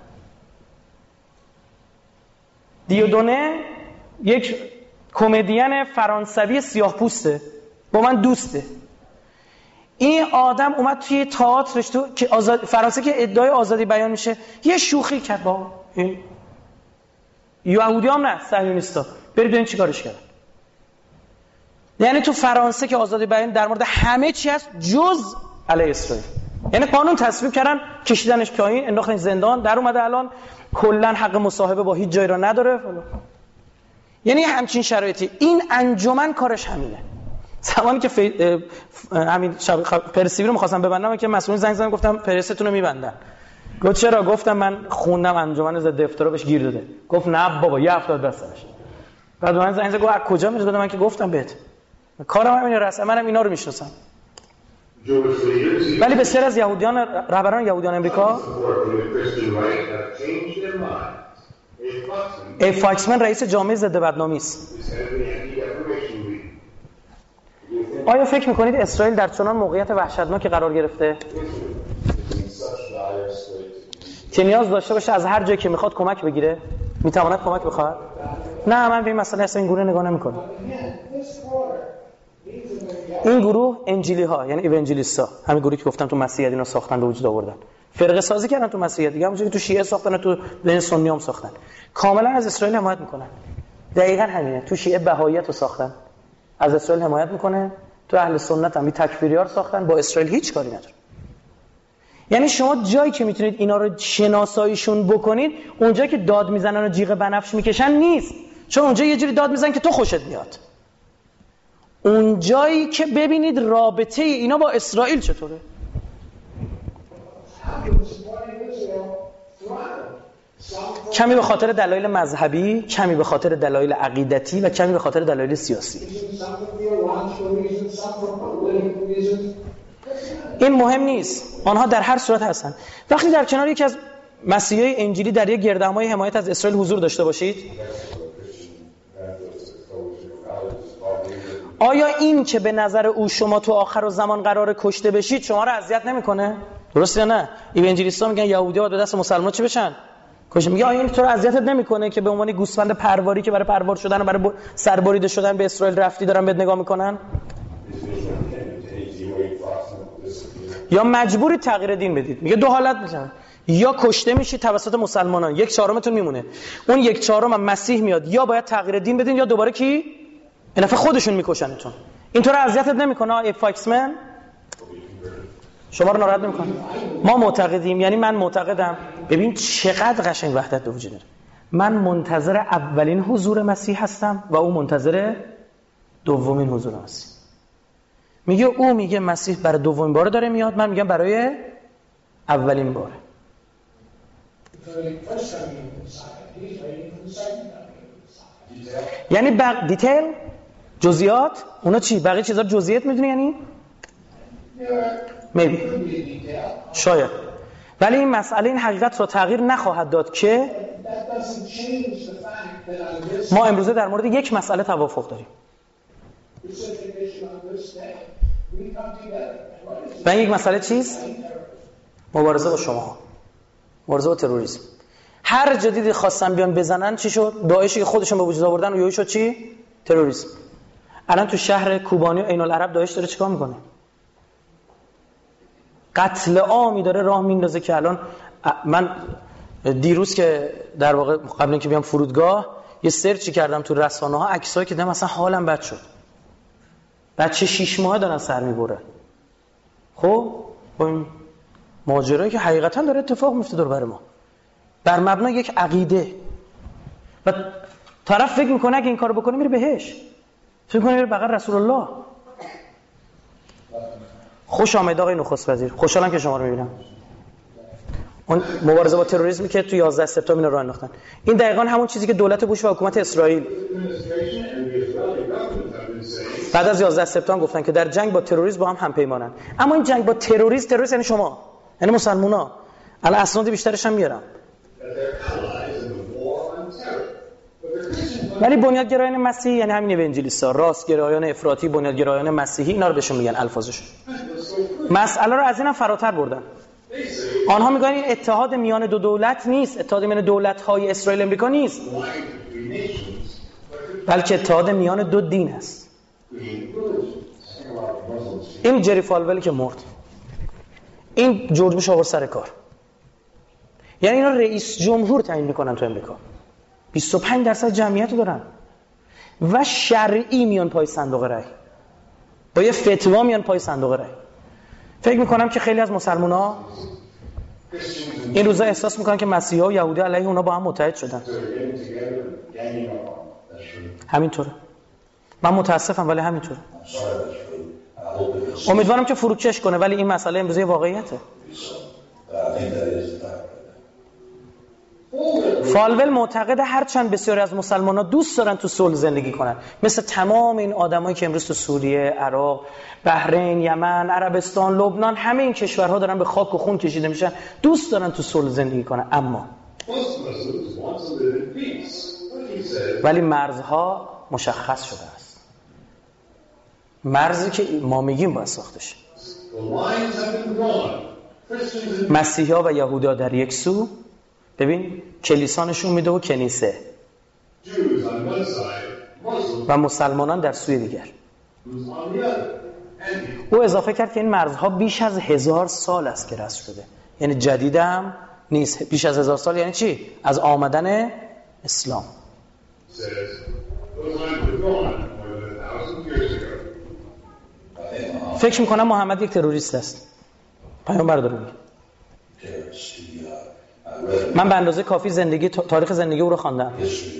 دیودونه یک کمدین فرانسوی سیاه‌پوسته، با من دوسته. این آدم اومد توی تئاترش تو که فرانسه که ادعای آزادی بیان میشه یه شوخی کرد با این یهودیام، نه صهیونیستا. برید ببین چیکارش کردن. یعنی تو فرانسه که آزادی بیان در مورد همه چی هست جز علیه اسرائیل. یعنی قانون تصویب کردن کشیدنش پایین، انداختن زندان، در اومده الان کلا حق مصاحبه با هیچ جایی را نداره. یعنی همچین شرایطی. این انجمن کارش همینه. زمانی که همین پرستیوی رو می‌خواستم ببندم که مسئولین زنگ زدن گفتم پرستتون رو می‌بندن. گفت چرا؟ گفتم من خوندم انجمن ضد افترا بهش گیر داده. گفت نه بابا یه هفته دستش. بعد من زنگ زدم گفت از کجا می‌دونم؟ من که گفتم بهت کارم همینه، رسما منم اینا رو می‌شناسم. ولی بسیار از یهودیان، رهبران یهودیان امریکا، فاکسمن رئیس جامعه ضد بدنامی است. آیا فکر میکنید اسرائیل در چنان موقعیت وحشتناکی قرار گرفته که نیاز داشته باشه از هر جایی که میخواد کمک بگیره؟ میتواند کمک بخواهد؟ نه، من به این مسئله اصلا این گروه نگاه نمی‌کنم. این گروه انجیلی ها، یعنی ایونجلیستا، همین گروهی که گفتم تو مسیحیت اینو ساختن به وجود آوردن، فرقه سازی کردن تو مسیحیت دیگه، همونجوری که تو شیعه ساختن، تو بین سنی هم ساختن، کاملا از اسرائیل حمایت میکنن. دقیقاً همینه. تو شیعه بهاییت رو ساختن، از اسرائیل حمایت میکنه. تو اهل سنت هم تکفیری‌ها رو ساختن، با اسرائیل هیچ کاری نداره. یعنی شما جایی که میتونید اینا رو شناساییشون بکنید، اونجا که داد میزنن و جیغ بنفش میکشن نیست، چون اونجا یه جوری داد میزنن که تو خوشت میاد. اون جایی که ببینید رابطه اینا با اسرائیل چطوره. کمی به خاطر دلایل مذهبی، کمی به خاطر دلایل عقیدتی و کمی به خاطر دلایل سیاسی. این مهم نیست، آنها در هر صورت هستن. وقتی در کنار یکی از مسیحیای انجیلی در یک گردهمای حمایت از اسرائیل حضور داشته باشید، آیا این که به نظر او شما تو آخر زمان قراره کشته بشید شما رو اذیت نمیکنه؟ درسته یا نه؟ ایونجلیست‌ها میگن یهودی‌ها به دست مسلمان چی بشن؟ کشته. میگه آیا این تو رو اذیتت نمیکنه که به عنوان گوسفند پرواری که برای پروار شدن و برای سربریده شدن به اسرائیل رفتی دارن بهت نگاه میکنن؟ یا مجبوری تغییر دین بدید. میگه دو حالت میشن، یا کشته میشید توسط مسلمانان، 1/4 میمونه، اون 1/4 هم مسیح میاد، یا باید تغییر دین بدین یا دوباره کی؟ این دفعه خودشون میکشنتون. اینطور اذیتت نمیکنه ای فاکسمن؟ شما رو ناراحت نمیکنه؟ ما معتقدیم، یعنی من معتقدم، ببین چقدر قشنگ وحدت به وجود میاد. من منتظر اولین حضور مسیح هستم و او منتظر دومین حضور مسیح. میگه او میگه مسیح برای دومین بار داره میاد، من میگم برای اولین باره. یعنی دیتیل، جزئیات، اونا چی؟ بقیه چیزا جزئیات میدونی یعنی؟ maybe. شاید. ولی این مسئله این حقیقت رو تغییر نخواهد داد که ما امروزه در مورد یک مسئله توافق داریم. و این یک مسئله چیست؟ مبارزه با شما، مبارزه با تروریسم. هر جدیدی خواستن بیان بزنن چی شد؟ داعشی که خودشون به وجود آوردن و یهو شد چی؟ تروریسم. الان تو شهر کوبانی و عین العرب داعش داره چیکار میکنه؟ قتل عامی داره راه میندازه که الان من دیروز که در واقع قبل اینکه بیام فرودگاه یه سرچی کردم تو رسانه‌ها، عکسایی که دیدم مثلا حالم بد شد. بچه 6 ماهه دارن سر میبره. خب با این ماجرایی که حقیقتا داره اتفاق میفته دور بر ما، بر مبنای یک عقیده، و طرف فکر میکنه اگه این کارو بکنه میره بهش، فکر میکنه میره بغل رسول الله. خوش آمد آقای نخست وزیر، خوشحالم که شما رو میبینم. اون مبارزه با تروریسمی که تو 11 سپتامبر اینا راه انداختن، این دقیقاً همون چیزی که دولت بوش و حکومت اسرائیل بعد از 11 سپتامبر گفتن که در جنگ با تروریسم با هم همپیمانن. اما این جنگ با تروریسم یعنی شما، یعنی مسلمونا. الان اسناد بیشترش هم میارم. ولی بنیادگرایان مسیحی یعنی همین انجیلیستا، راستگرایان افراطی، بنیادگرایان مسیحی، اینا رو بهشون میگن الفاظشون. مسئله رو از اینم فراتر بردن. آنها میگن این اتحاد میان دو دولت نیست، اتحاد میان دولت‌های اسرائیل و امریکا نیست، بلکه اتحاد میان دو دین است. این جری فالولی که مرد، این جورج بوش آورد سر کار. یعنی اینا رئیس جمهور تعیین میکنن تو امریکا، 25% جمعیت رو دارن و شرعی میان پای صندوق رای، با یه فتوا میان پای صندوق رای. فکر میکنم که خیلی از مسلمان‌ها این روزا احساس میکنن که مسیحا و یهودی علیه اونا با هم متحد شدن. همینطوره. من متاسفم ولی همینطوره. امیدوارم که فروکش کنه، ولی این مسئله امروزه واقعیته. فالول معتقده هرچند بسیاری از مسلمان‌ها دوست دارن تو صلح زندگی کنن، مثل تمام این آدمایی که امروز تو سوریه، عراق، بحرین، یمن، عربستان، لبنان، همه این کشورها دارن به خاک و خون کشیده میشن، دوست دارن تو صلح زندگی کنن، اما ولی مرزها مشخص شده است. مرزی که ما میگیم باید ساخته شه. مسیحا و یهودی‌ها در یک سو، ببین کلیسا نشون میده و کنیسه و مسلمانان در سوی دیگر. او اضافه کرد که این مرزها بیش از 1000 سال است که رسم شده، یعنی جدیدم نیست. بیش از 1000 سال یعنی چی؟ از آمدن اسلام. فکر میکنم محمد یک تروریست است. پیامبر داره میگه. من به اندازه کافی تاریخ زندگی او رو خواندم،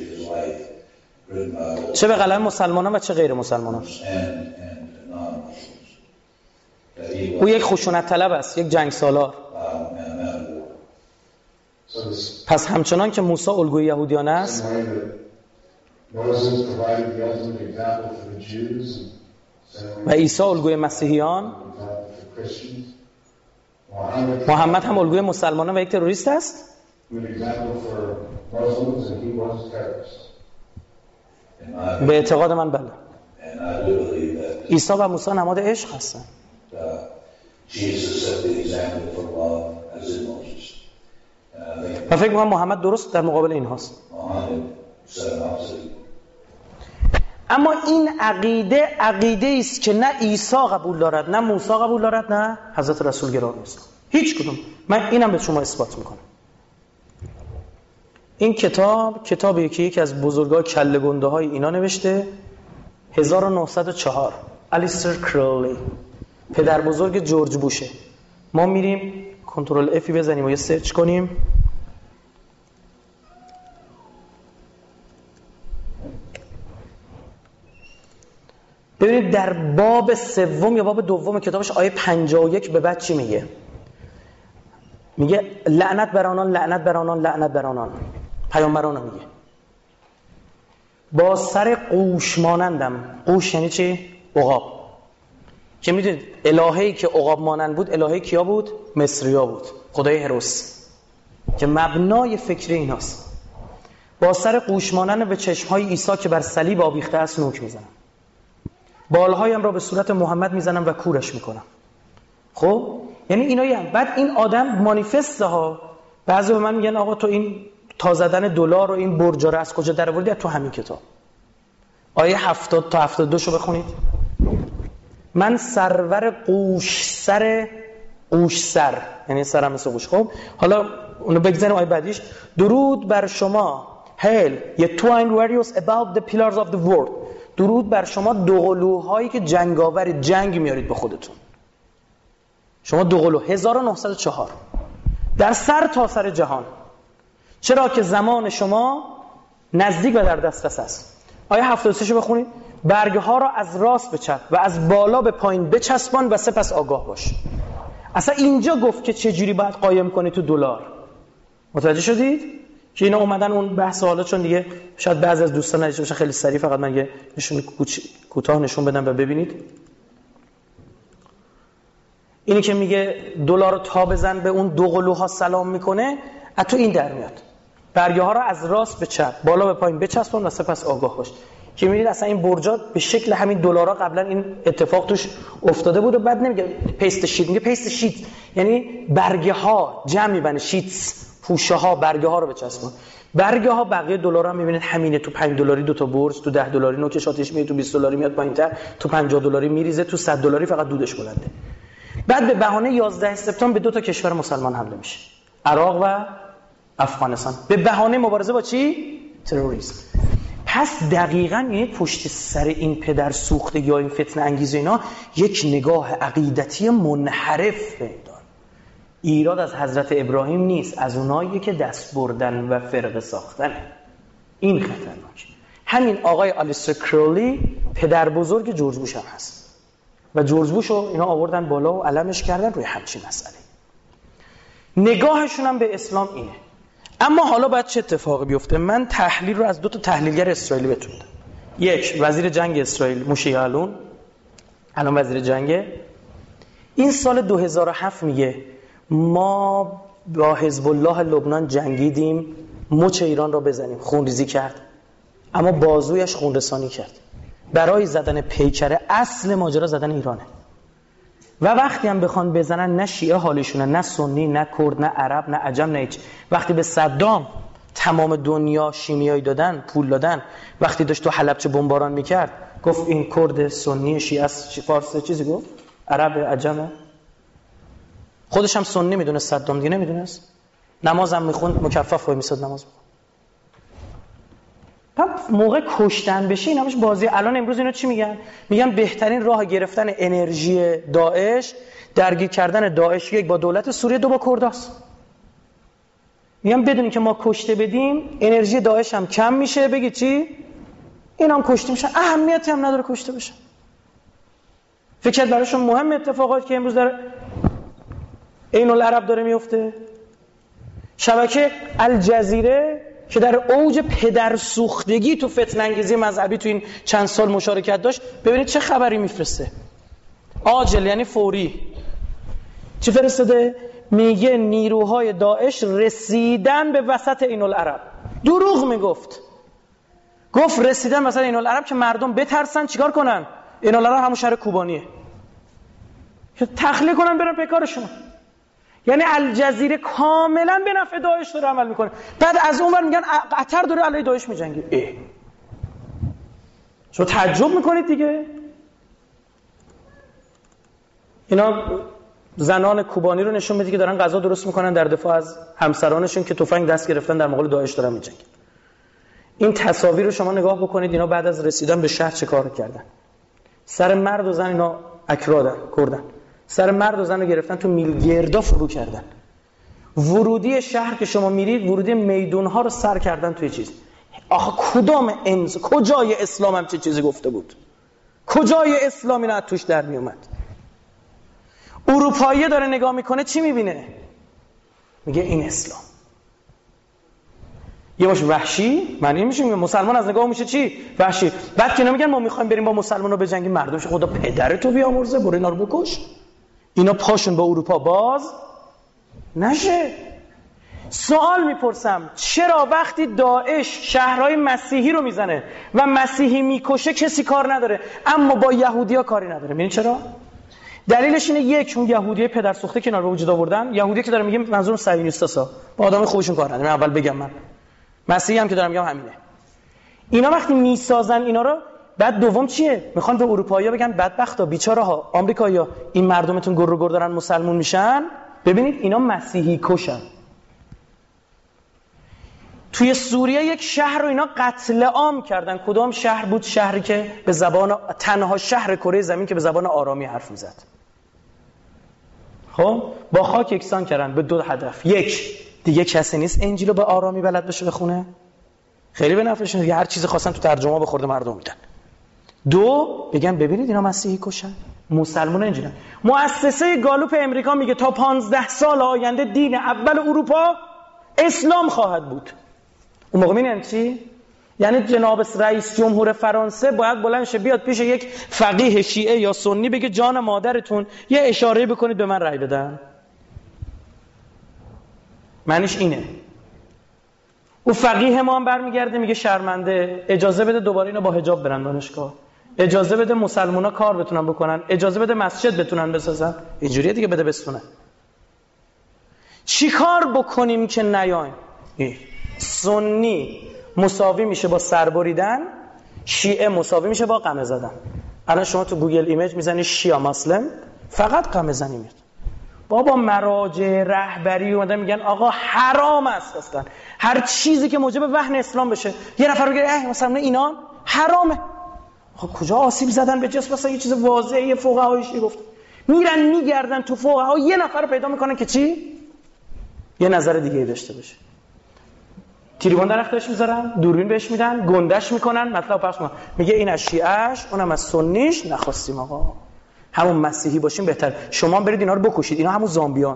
چه به قلم مسلمانان و چه غیر مسلمانان. او یک خشونت طلب است، یک جنگ سالار. پس همچنان که موسی الگوی یهودیان است، و عیسی الگوی مسیحیان، محمد هم الگوی مسلمانان و یک تروریست است. به اعتقاد من بله. عیسی و موسی نماد عشق هستند. و فکر می‌کنم محمد درست در مقابل این هاست. اما این عقیده است که نه عیسی قبول دارد، نه موسی قبول دارد، نه حضرت رسول گرامی اسلام. هیچ کدوم. من اینم به شما اثبات میکنم. این کتابی که یکی از بزرگان کله گنده های اینا نوشته، 1904، الیستر کراولی، پدر بزرگ جورج بوشه. ما میریم کنترل افی بزنیم و یه سرچ کنیم. ببینید در باب سوم یا باب دوم کتابش آیه 51 به بعد چی میگه؟ میگه لعنت بر آنان، لعنت بر آنان، لعنت بر آنان. پیامبران میگه با سر قوش مانندم. قوش یعنی چی؟ عقاب. که میدونید الهه‌ای که عقاب مانند بود الهه کیا بود؟ مصریا بود، خدای هروس که مبنای فکر ایناست. با سر قوش مانند به چشمهای عیسی که بر صلیب آویخته است نوک میزنم، بالهایم را به صورت محمد میزنم و کورش میکنم. خب یعنی اینایی هم. بعد این آدم مانیفسته ها. بعضی به من میگن آقا تو این تا زدن دلار و این برجا رو از کجا در آوردی؟ تو همین کتاب آیه 70 تا 72 شو بخونید. من سرور قوش سر یعنی سرم مثل قوش. خب حالا اونو بگذاریم. آیه بعدیش درود بر شما Hail ye twine warriors above the pillars of the world. درود بر شما دوقلوهایی که جنگاور جنگ میارید به خودتون. شما دوقلو. 1904 در سر تا سر جهان، چرا که زمان شما نزدیک و در دسترس است. آیه 73 بخونید. برگه ها را از راست به چپ و از بالا به پایین بچسبان و سپس آگاه باش. اصلا اینجا گفت که چجوری باید قایم کنی تو دلار. متوجه شدید؟ که اینا اومدن اون بحث حالا، چون دیگه شاید بعضی از دوستان ندیده باشن، خیلی سریع فقط من یه نشون کوتاه نشون بدم و ببینید. اینی که میگه دلار رو تا بزن به اون دو قلوها سلام میکنه، از تو این در میاد. برگه ها رو از راست به چپ، بالا به پایین بچسبون و سپس آگاه باش. که می‌بینید اصلا این برجات به شکل همین دلارا قبلا این اتفاق توش افتاده بود. و بعد نمیگه پیست شیت، میگه پیست شیت یعنی برگه ها جمع می‌بنه، شیتس پوشه ها، برگه ها رو بچسبون. برگه ها بقیه دلارا هم می‌بینید همینه. تو 5 دلاری دو تا برج، تو 10 دلاری نوکشاتش میاد، تو 20 دلاری میاد پایین‌تر، تو 50 دلاری میریزه، تو 100 دلاری فقط دودش بلنده. بعد به بهانه 11 سپتامبر به 2 تا کشور مسلمان حمله میشه، عراق و افغانستان، به بهانه مبارزه با چی؟ تروریسم. پس دقیقاً این پشت سر این پدر سوخته یا این فتنه انگیز اینا یک نگاه عقیدتی منحرف پیدا. ایراد از حضرت ابراهیم نیست، از اونایی که دست بردن و فرقه ساختن. این خطرناک. همین آقای الیستر کراولی پدر بزرگ جورج بوش هم هست و جورج بوش رو اینا آوردن بالا و علمش کردن روی همچین مسئله. نگاهشون هم به اسلام اینه. اما حالا باید چه اتفاقی بیفته؟ من تحلیل رو از 2 تا تحلیلگر اسرائیلی بهتون میدم. یک، وزیر جنگ اسرائیل موشی یعلون، الان وزیر جنگ. این سال 2007 میگه ما با حزب الله لبنان جنگیدیم مچ ایران را بزنیم، خونریزی کرد، اما بازویش خونرسانی کرد. برای زدن پیکره، اصل ماجرا زدن ایرانه. و وقتی هم بخوان بزنن نه شیعه حالشونه، نه سنی، نه کرد، نه عرب، نه عجم، نه هیچ. وقتی به صدام تمام دنیا شیمیایی دادن، پول دادن، وقتی داشت تو حلبچه بمباران میکرد گفت این کرد، سنی، شیعه است، فارسی، چیزی گفت، عرب، عجمه. خودش هم سنی میدونه، صدام دیگه نمیدونست. نمازم میخوند، مکفف وای میساد نماز میخوند. موقع کشتن بشه اینا بهش بازی. الان امروز اینا چی میگن؟ میگن بهترین راه گرفتن انرژی داعش درگیر کردن داعش، یک با دولت سوریه، دو با کرداست. میگن بدونی که ما کشته بدیم انرژی داعش هم کم میشه. بگی چی؟ اینا هم کشته میشن، اهمیتی هم نداره کشته بشن. فکر براشون مهم اتفاقاتی که امروز در عین العرب داره میفته. شبکه الجزیره که در اوج پدرسوختگی تو فتنه انگیزی مذهبی تو این چند سال مشارکت داشت، ببینید چه خبری میفرسته. عاجل یعنی فوری. چی فرستاده؟ میگه نیروهای داعش رسیدن به وسط عین العرب. دروغ میگفت. گفت رسیدن مثلا عین العرب که مردم بترسن چیکار کنن؟ عین العرب همون شهر کوبانیه، که تخلیه کنن برن به کارشون. یعنی الجزیره کاملا به نفع داعش داره عمل میکنه. بعد از اون ور میگن قطر داره علیه داعش میجنگه. شما تعجب میکنید دیگه. اینا زنان کوبانی رو نشون میده که دارن غذا درست میکنن در دفاع از همسرانشون که تفنگ دست گرفتن در مقابل داعش دارن میجنگن. این تصاویر رو شما نگاه بکنید. اینا بعد از رسیدن به شهر چه کار کردن؟ سر مرد و زن اینا اکرادن، کردن. سر مرد و زن رو گرفتن تو میلگردا فرو کردن. ورودی شهر که شما میرید، ورودی میدونها رو سر کردن توی چیز. آخه کدام کجای اسلام هم چه چیزی گفته بود؟ کجای اسلامی نه توش در میومد؟ اروپایی داره نگاه میکنه چی میبینه؟ میگه این اسلام. یه باش وحشی معنی میشه مسلمان از نگاه میشه چی؟ وحشی. بعد که نمیگن ما میخوایم بریم با مسلمان‌ها بجنگیم، مردمش خدا پدرتو بیامرزه برو اینا رو بکش. اینا پاشون به اروپا باز نشه. سوال میپرسم چرا وقتی داعش شهرهای مسیحی رو میزنه و مسیحی میکشه کسی کار نداره، اما با یهودیا کاری نداره؟ ببین چرا؟ دلیلش اینه یک، اون یهودیای پدرسوخته کنار به وجود آوردن. یهودی که داره میگه منظورم صهیونیستاسا، با آدم خوبشون کار نداره. من اول بگم من مسیحی هم که دارم میگم همینه. اینا وقتی میسازن اینا رو، بعد دوم چیه؟ میخوان به اروپایی‌ها بگن بدبختا، بیچاره‌ها، آمریکایی‌ها، این مردمتون گر و گر دارن مسلمون میشن. ببینید اینا مسیحی کشن. توی سوریه یک شهر رو اینا قتل عام کردن. کدام شهر بود؟ شهری که به زبان، تنها شهر کره زمین که به زبان آرامی حرف میزد. خب با خاک یکسان کردن به دو هدف. یک، دیگه کسی نیست انجیلو به آرامی بلد بشه بخونه، خیلی به نفعشون دیگه، هر چیزی خواستن تو ترجمه بخورده مردم میدن. دو، بگن ببینید اینا مسیحی کشن، مسلمان انجیلن. مؤسسه گالوپ امریکا میگه تا 15 سال آینده دین اول اروپا اسلام خواهد بود. اون موقع میگن چی؟ یعنی جناب رئیس جمهور فرانسه باید بلند شه بیاد پیش یک فقیه شیعه یا سنی بگه جان مادرتون یه اشاره بکنید به من رأی بدن. معنیش اینه. اون فقیه ما هم برمیگرده میگه شرمنده، اجازه بده دوباره اینا با حجاب برن دانشگاه، اجازه بده مسلمونا کار بتونن بکنن، اجازه بده مسجد بتونن بسازن. اینجوریه دیگه، بده بستونه. چی کار بکنیم که نیایم؟ سنی مساوی میشه با سربریدن، شیعه مساوی میشه با قمه زدن. الان شما تو گوگل ایمیج میزنی شیعه مسلم، فقط قمه زنی میاد. بابا مراجع رهبری اومدن میگن آقا حرام است اصلا هر چیزی که موجب وهن اسلام بشه. یه نفر بگه مثلا اینا حرامه. آقا کجا آسیب زدن به جسم؟ مثلا یه چیز واضحه فقهایشی گفت. میرن میگردن تو فقها، یه نفر رو پیدا میکنن که چی؟ یه نظر دیگه ای داشته باشه. تریبون در اختیارش میذارن، دوربین بهش میدن، گندش میکنن، مطلب پخش میکنن. میگه این از شیعه‌اش، اونم از سنیش. نخواستیم آقا، همون مسیحی باشیم بهتر. شما برید اینا رو بکشید، اینا همون زامبیان.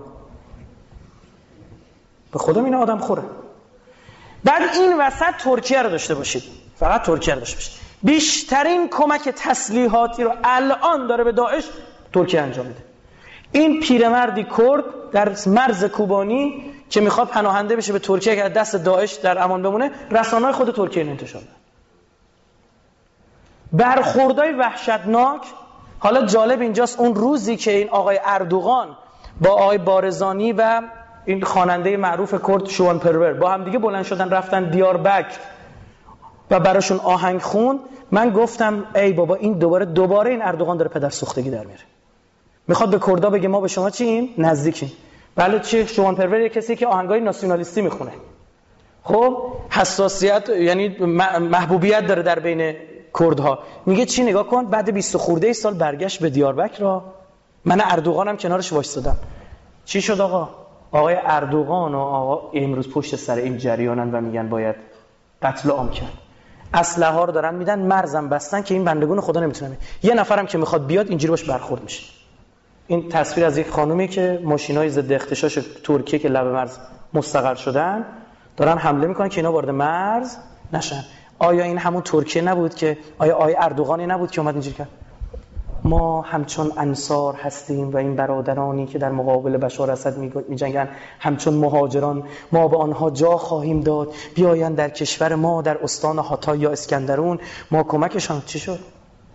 به خودم اینا آدم خوره. بعد این وسط ترکیه رو داشته باشید، فقط ترکیه رو داشته باشید. بیشترین کمک تسلیحاتی رو الان داره به داعش ترکیه انجام میده. این پیرمردی کرد در مرز کوبانی که میخواد پناهنده بشه به ترکیه که دست داعش در امان بمونه، رسانه‌های خود ترکیه انتشار داد. برخوردای وحشتناک. حالا جالب اینجاست اون روزی که این آقای اردوغان با آقای بارزانی و این خواننده معروف کرد شوان پرور با هم دیگه بلند شدن رفتن دیاربکر و براشون آهنگ خون، من گفتم ای بابا این دوباره این اردوغان داره پدر سوختگی در میاره، میخواد به کردا بگه ما به شما چیم؟ نزدیکیم. بله چی؟ شوان پرور یه کسی که آهنگای ناسیونالیستی میخونه، خب حساسیت یعنی محبوبیت داره در بین کردها، میگه چی؟ نگاه کن بعد 20 خورده سال برگشت به دیاربکر را، من اردوغانم کنارش وایسادم. چی شد آقا؟ آقای اردوغان و آقا امروز پشت سر این جریانن و میگن باید قتل عام کرد. اسلحه ها رو دارن میدن، مرزم بستن که این بندگون خدا نمیتونه. یه نفرم که میخواد بیاد اینجوری باش برخورد میشه. این تصویر از یک خانومی که ماشینای ضد اغتشاش ترکیه که لب مرز مستقر شدن دارن حمله میکنن که اینا وارد مرز نشن. آیا این همون ترکیه نبود که آیا اردوغانی نبود که اومد اینجوری کرد؟ ما همچون انصار هستیم و این برادرانی که در مقابل بشار اسد می‌جنگند همچون مهاجران ما به آنها جا خواهیم داد، بیایند در کشور ما در استان هاتای یا اسکندرون ما کمکشان. چی شد؟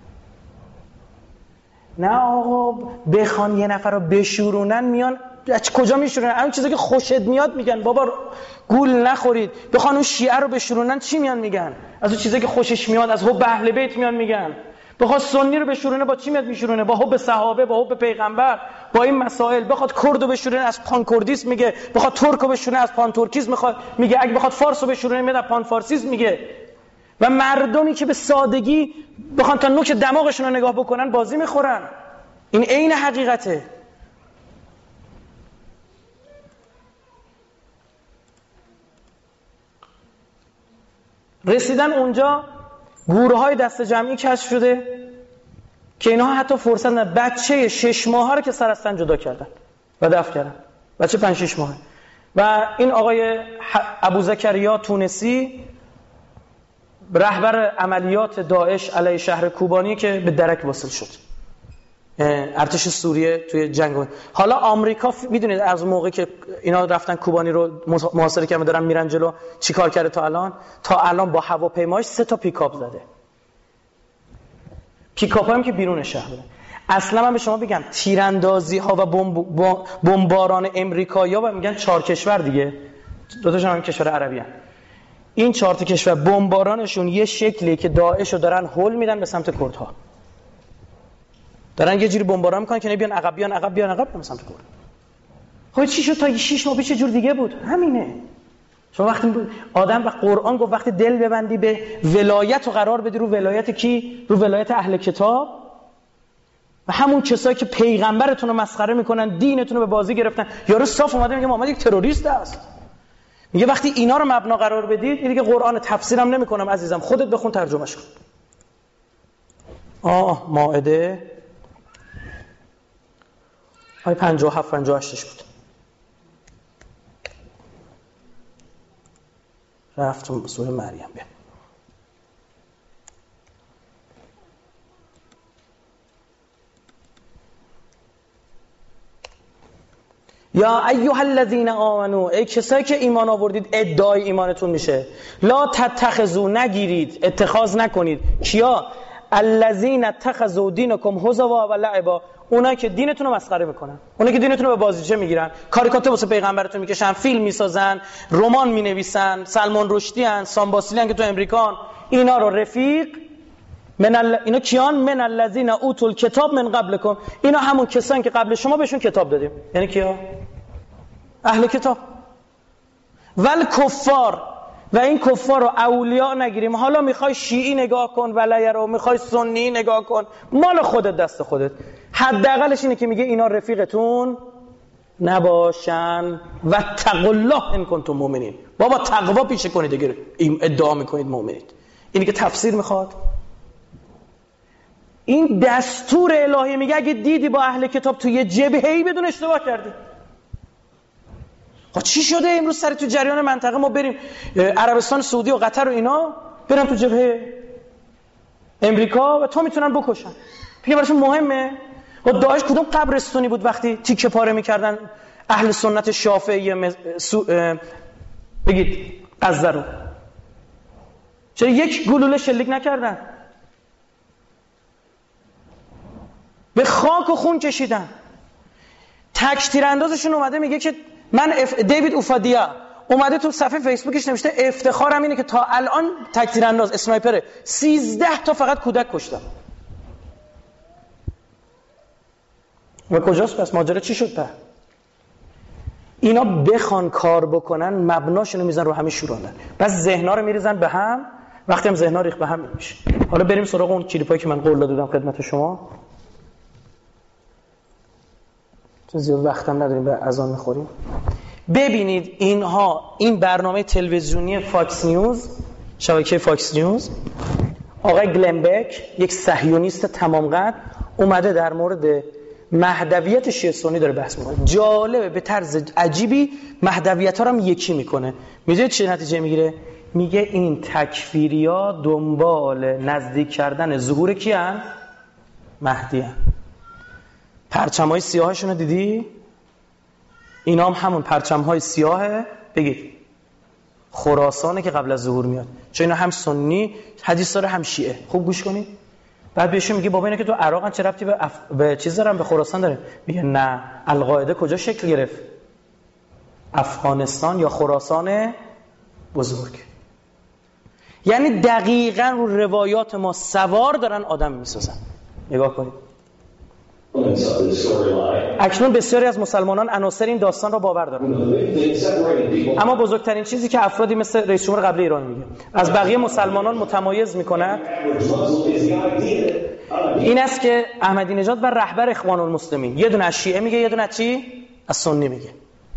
نه آقا بخوان یه نفر رو بشورونن میان کجا میشورونن؟ اون چیزی که خوشت میاد میگن بابا گول نخورید. بخوان اون شیعه رو بشورونن چی میان میگن؟ از اون چیزی که خوشش میاد از حب اهل بیت میان میگن. بخواد سنی رو بشورونه با چی میاد میشورونه؟ با حب صحابه، با حب پیغمبر، با این مسائل. بخواد کرد رو بشورونه از پان کردیسم میگه، بخواد ترک رو بشورونه از پان ترکیسم میگه، اگه بخواد فارس رو بشورونه میاد از پان فارسیسم میگه. و مردمی که به سادگی بخوان تا نوک دماغشون رو نگاه بکنن بازی میخورن. این عین حقیقته. رسیدن اونجا گورهای دست جمعی کشف شده که اینها حتی فرصت ندارن بچه 6 ماهه رو که سر از تن جدا کردن و دفن کردن، بچه 5-6 ماهه. و این آقای ابوزکریا تونسی رهبر عملیات داعش علیه شهر کوبانی که به درک واصل شد، ارتش سوریه توی جنگ. حالا آمریکا میدونید از موقعی که اینا رفتن کوبانی رو محاصره کردن دارن میرن جلو چیکار کرده تا الان با هواپیماش 3 تا پیکاپ زده. پیکاپ هم که بیرون شهر بودن. اصلا من به شما بگم تیراندازی ها و بمباران امریکایی‌ها و میگن 4 کشور دیگه، دو تاشون هم کشور عربی هستن. این 4 تا کشور بمبارانشون یه شکلی که داعش رو دارن هول میدن به سمت کردها. دارن یه جوری بمباران میکنن که بیان عقب به سمت کرد. خب چی شد تا 6 ماه پیش جور دیگه بود؟ همینه. شما وقتی آدم و قرآن گفت وقتی دل ببندی به ولایت و قرار بدی رو ولایت کی؟ رو ولایت اهل کتاب و همون کسایی که پیغمبرتون رو مسخره میکنن، دینتون رو به بازی گرفتن. یارو صاف اومده میگه محمد یک تروریست است. میگه وقتی اینا رو مبنا قرار بدید، این دیگه قرآن تفسیرم نمیکنم عزیزم، خودت بخون ترجمهش کن. مائده های 57-58 بود. رفتم به سوره مریم. بیا یا ایها الذین آمنو، ای کسایی که ایمان آوردید ادعای ایمانتون میشه، لا تتخذوا، نگیرید، اتخاذ نکنید. کیا؟ الذین اتخذوا دینکم هزوا و لعبا، اونایی که دینتون رو مسخره میکنن، اونایی که دینتون رو به بازیچه میگیرن، کاریکاتور واسه پیغمبرتون میکشن، فیلم میسازن، رمان مینویسن، سلمان رشدی ان، سامباسیلی ان که تو امریکان، اینا رو رفیق اینا کیان؟ من الذین اوتوا الکتاب من قبلکم، اینا همون کسان که قبل شما بهشون کتاب دادیم. یعنی کیا؟ اهل کتاب. ول کفار، و این کفار رو اولیاء نگیریم. حالا میخوای شیعی نگاه کن ولیه رو، میخوای سنی نگاه کن، مال خودت، دست خودت. حداقلش اینه که میگه اینا رفیقتون نباشن. و اتقوا الله ان کنتم مؤمنین. بابا تقوا پیشه کنید اگر ادعا میکنید مؤمنید. اینی که تفسیر میخواد. این دستور الهی میگه اگه دیدی با اهل کتاب تو یه جبهه‌ای بدون اشتباه کردی. خب چی شده امروز سر تو جریان منطقه ما بریم عربستان سعودی و قطر و اینا برن تو جبهه امریکا و تو میتونن بکشن. دیگه براشون مهمه؟ و داعش کدوم قبرستونی بود وقتی تیکه پاره میکردن اهل سنت شافعی بگید غزه رو؟ چرا یک گلوله شلیک نکردن؟ به خاک و خون کشیدن. تک تیراندازشون اومده میگه که من دیوید اوفادیا اومده تو صفحه فیسبوکش نوشته افتخارم اینه که تا الان تک تیرانداز اسنایپره 13 تا فقط کودک کشتم. و کجاست پس ماجرا چی شد؟ اینا بخوان کار بکنن مبناشونو میزن رو همین شوراندن، بس ذهنا رو میریزن به هم، وقتی هم ذهنا ریخت به هم میشه. حالا بریم سراغ اون کلیپایی که من قول دادم خدمت شما، چون زیاد وقتم نداریم به اذان میخوریم. ببینید اینها، این برنامه تلویزیونی فاکس نیوز، شبکه فاکس نیوز، آقای گلنبک یک صهیونیست تمام قد اومده در مورد مهدویت شیعه سنی داره بحث میکنه. جالبه به طرز عجیبی مهدویت ها رو هم یکی میکنه. میدونید چه نتیجه میگیره؟ میگه این تکفیریا دنبال نزدیک کردن ظهور کیان؟ مهدی هن. پرچم‌های سیاهشون رو دیدی؟ اینا هم همون پرچم‌های سیاهه. بگید خراسانه که قبل از ظهور میاد، چون اینا هم سنی حدیث داره هم شیعه. خوب گوش کنید. بعد بهشون میگه بابا اینا که تو عراقن چه ربطی به چیز دارن، به خراسان داره؟ میگه نه، القاعده کجا شکل گرفت؟ افغانستان یا خراسان بزرگ. یعنی دقیقاً رو روایات ما سوار دارن آدم میسازن. نگاه کنید. اکنون بسیاری از مسلمانان عناصر این داستان را باور دارند، اما بزرگترین چیزی که افرادی مثل رئیس جمهور قبلی ایران میگه از بقیه مسلمانان متمایز میکند این است که احمدی نژاد و رهبر اخوان المسلمین یه دونه از شیعه میگه، یه دونه از چی؟ از سنی میگه.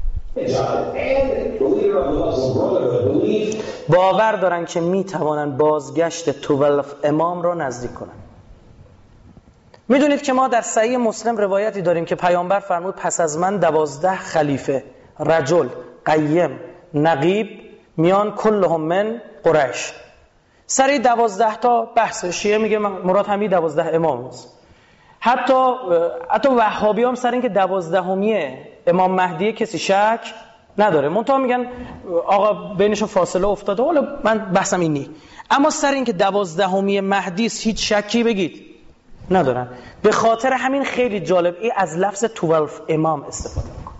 باور دارن که میتوانن بازگشت 12 امام را نزدیک کنن. میدونید که ما در صحیح مسلم روایتی داریم که پیامبر فرمود پس از من 12 خلیفه، رجل، قیم، نقیب، میان کلهم من قریش. سری 12 تا بحث. شیعه میگه مراد همین 12 امام است. حتی وهابی هم سر این که 12 امام مهدی کسی شک نداره. منتها میگن آقا بینشون فاصله افتاده. حالا من بحثم این نی. اما سر این که 12 مهدی است هیچ شکی بگید ندارن. به خاطر همین خیلی جالب ای از لفظ 12 امام استفاده میکنه.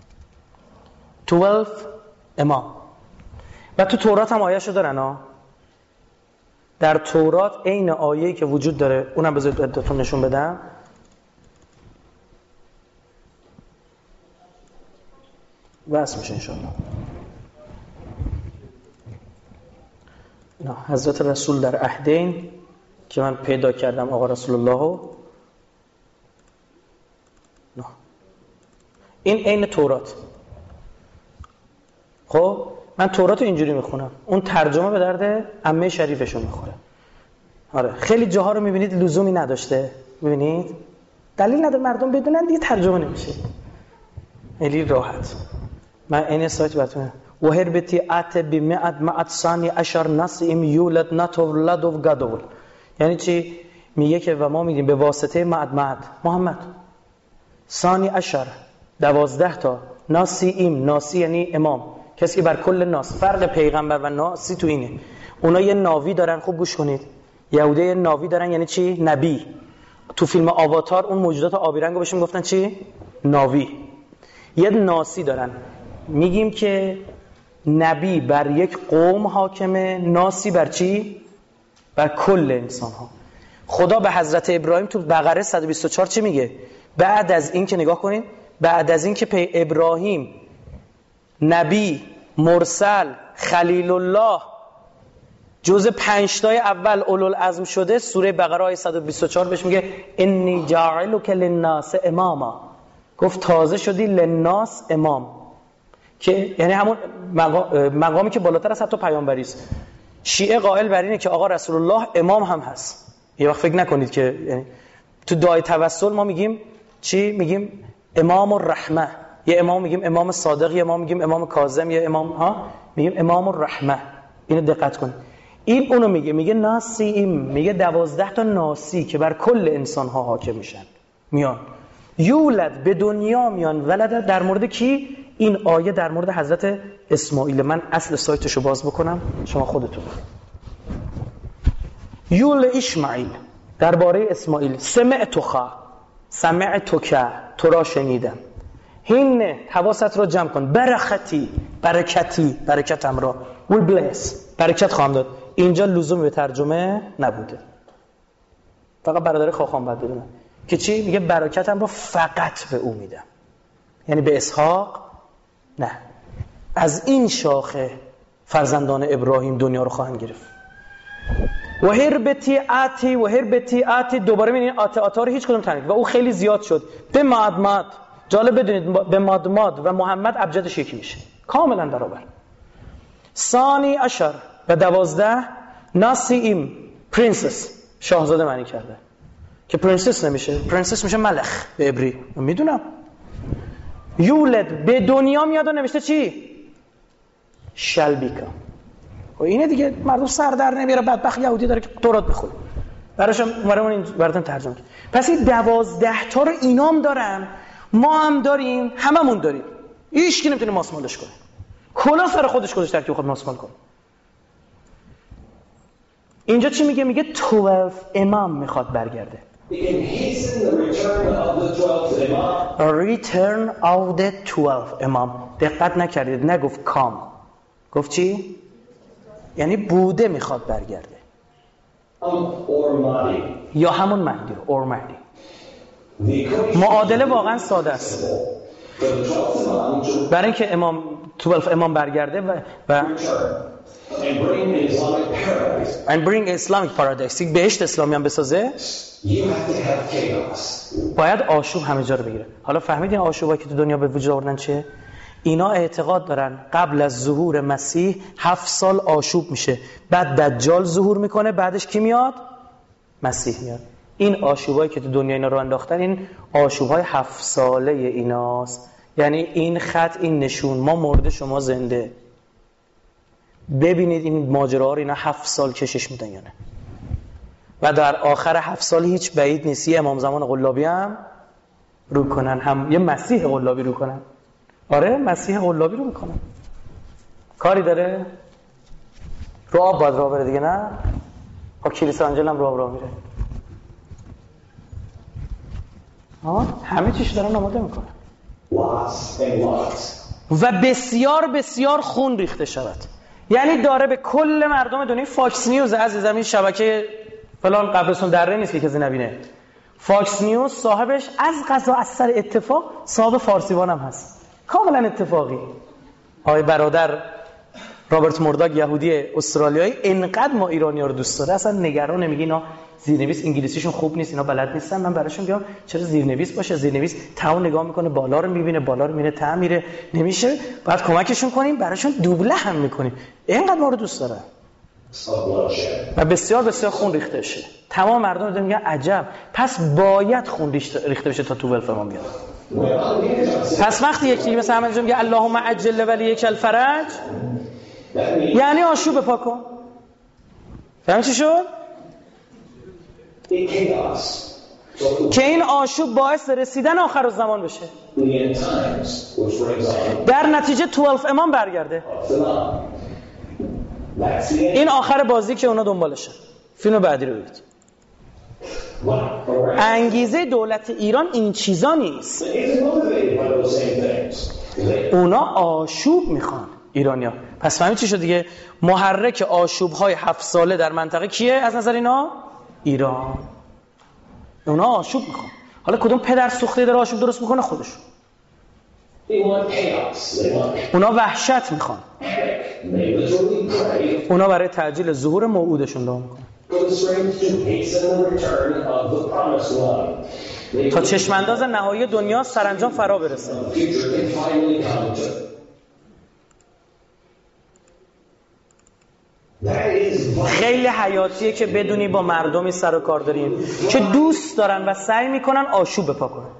12 امام. و تو تورات هم آیه‌شو دارن ها. در تورات عین آیه‌ای که وجود داره، اونم بذارید ادتون نشون بدم. بس میشه انشاءالله. اینا حضرت رسول در عهدین که من پیدا کردم آقا رسول الله. نه. این عین تورات. خب من تورات رو اینجوری میخونم، اون ترجمه به درد عمه شریفشون میخوره. آره خیلی جاها رو میبینید لزومی نداشته، میبینید دلیل نداره مردم بدونن دیگه ترجمه نمیشه. خیلی راحت. من این سایت براتون وهربتی ات بمئات معت ثانی عشر نسیم یولد نتولد و گدول. یعنی چی؟ میگه که و ما میگیم به واسطه معد محمد ثانی عشر 12 تا ناسیم، ناسی یعنی امام، کسی که بر کل ناس. فرق پیغمبر و ناسی تو اینه. اونا یه ناوی دارن. خوب گوش کنید. یهودی یه ناوی دارن یعنی چی؟ نبی. تو فیلم آواتار اون موجودات آبی رنگو بهشون گفتن چی؟ ناوی. یه ناسی دارن. میگیم که نبی بر یک قوم حاکمه، ناسی بر چی؟ بر کل انسان ها. خدا به حضرت ابراهیم تو بقره 124 چی میگه؟ بعد از این که نگاه کنید، بعد از این که ابراهیم نبی، مرسل، خلیل الله جز 5 تای اول اولوالعزم شده، سوره بقره آیه 124 بهش میگه انی جاعلک للناس اماما. گفت تازه شدی للناس امام، که یعنی همون مقامی که بالاتر از حتی پیامبری است. شیعه قائل بر اینه که آقا رسول الله امام هم هست. یه وقت فکر نکنید که یعنی تو دعای توسل ما میگیم چی؟ میگیم امام الرحمه. یه امام میگیم امام صادق، یه امام میگیم امام کاظم، یه امام میگیم امام الرحمه. اینو دقت کنید. این اونو میگه ناسیم، میگه 12 تا ناسی که بر کل انسان ها حاکم میشن میان. یولد به دنیا میان. ولد در مورد کی؟ این آیه در مورد حضرت اسماعیل. من اصل سایتشو باز بکنم شما خودتون. یول اسماعیل، درباره اسماعیل. سمعتخا، سمعتک، تو را شنیدم. هین حواست را جمع کن. برکتم را will bless، برکت خواهم داد. اینجا لزومی به ترجمه نبوده، فقط برادر خاخام باید بدونه که چی میگه. برکتم را فقط به او میدم، یعنی به اسحاق نه، از این شاخه فرزندان ابراهیم دنیا رو خواهند گرفت. و هربتی آتی دوباره میبینید آتا رو هیچ کدوم تنید و او خیلی زیاد شد. به مادماد، جالب بدونید به مادماد و محمد ابجدش یکی میشه، کاملا برابر. ثانی عشر و 12 ناسیم، پرنسس، شاهزاده معنی کرده که پرنسس نمیشه، پرنسس میشه ملخ به عبری، میدونم. یولد به دنیا میاد و نوشته چی؟ شلبیکا. و اینه دیگه، مردم سر در نمیاره، بدبخت یهودی داره که تورات بخونه، براشم برامون این براتون ترجمه کرد. پس این 12 تا رو اینام دارن، ما هم داریم، هممون داریم، هیچ کی نمیتونه ماسمالش کنه. کلا سر خودش گذاشته که خود ماسمال کنه. اینجا چی میگه؟ میگه 12 امام میخواد برگرده. Return of the 12 امام. دقت نکردید، نگفت کام، گفت چی؟ یعنی بوده میخواد برگرده، یا همون مهدی رو، اور مهدی. معادله واقعا ساده است. برای اینکه امام 12 امام برگرده و and bring Islamic paradise، بهشت اسلامی هم بسازه، باید آشوب همه جا رو بگیره. حالا فهمیدین آشوبایی که تو دنیا به وجود آوردن چیه؟ اینا اعتقاد دارن قبل از ظهور مسیح 7 سال آشوب میشه، بعد دجال ظهور میکنه، بعدش کی میاد؟ مسیح میاد. این آشوبایی که تو دنیا اینا رو انداختن، این آشوبهای 7 ساله ایناست. یعنی این خط، این نشون، ما مرده شما زنده. ببینید این ماجراها رو اینا 7 سال کشش میدن یا نه. و در آخر 7 سال هیچ بعید نیست یه امام زمان قلابی هم رو کنن، هم یه مسیح قلابی رو کنن. آره مسیح قلابی رو میکنن. کاری داره؟ رو آب باید راه بره دیگه، نه؟ با کلیسا انجل هم راه میره. همه چیش دارن آماده میکنن. و بسیار بسیار خون ریخته شود. یعنی داره به کل مردم دنیا. فاکس نیوز عزیزم، این شبکه فلان قبرستون دره نیست که کسی نبینه. فاکس نیوز صاحبش از قضا از سر اتفاق صاحب فارسیوان هم هست، کاملا اتفاقی. آقای برادر رابرت مورداگ یهودی استرالیایی انقدر ما ایرانی‌ها رو دوست داره، اصلا نگران نمیگه اینا زیرنویس انگلیسیشون خوب نیست، اینا بلد نیستن. من براشون میگم چرا زیرنویس باشه، زیرنویس تاون نگاه میکنه، بالا رو میبینه، بالا رو میره، ته میره، نمیشه، بعد کمکشون کنیم، براشون دوبله هم میکنیم. اینقدر ما رو دوست داره و بسیار بسیار خون ریخته شه. تمام مردم رو میگن عجب، پس باید خون ریخته بشه تا تو ولفمان بیاد. پس وقتی یکی مثلا احمد میگه اللهم عجل ولیک الفرج، یعنی آشوب پاک کن. فهم چی شد؟ که این آشوب باعث رسیدن آخر الزمان بشه، در نتیجه 12 امام برگرده. این آخر بازی که اونا دنبالشه. فیلم بعدی رو ببینید. انگیزه دولت ایران این چیزا نیست، اونا آشوب میخوان ایرانیا. پس فهمید چی شد دیگه؟ محرک آشوب‌های 7 ساله در منطقه کیه از نظر اینا؟ ایران. اونا آشوب میخوان. حالا کدوم پدر سوخته داره آشوب درست میکنه؟ خودشون. اونا وحشت میخوان. اونا برای تعجیل ظهور موعودشون دعا میکنن تا چشمانداز نهایی دنیا سرانجام فرا برسه. خیلی حیاتیه که بدونی با مردمی سر و کار داریم که دوست دارن و سعی میکنن آشوب بپا کنن،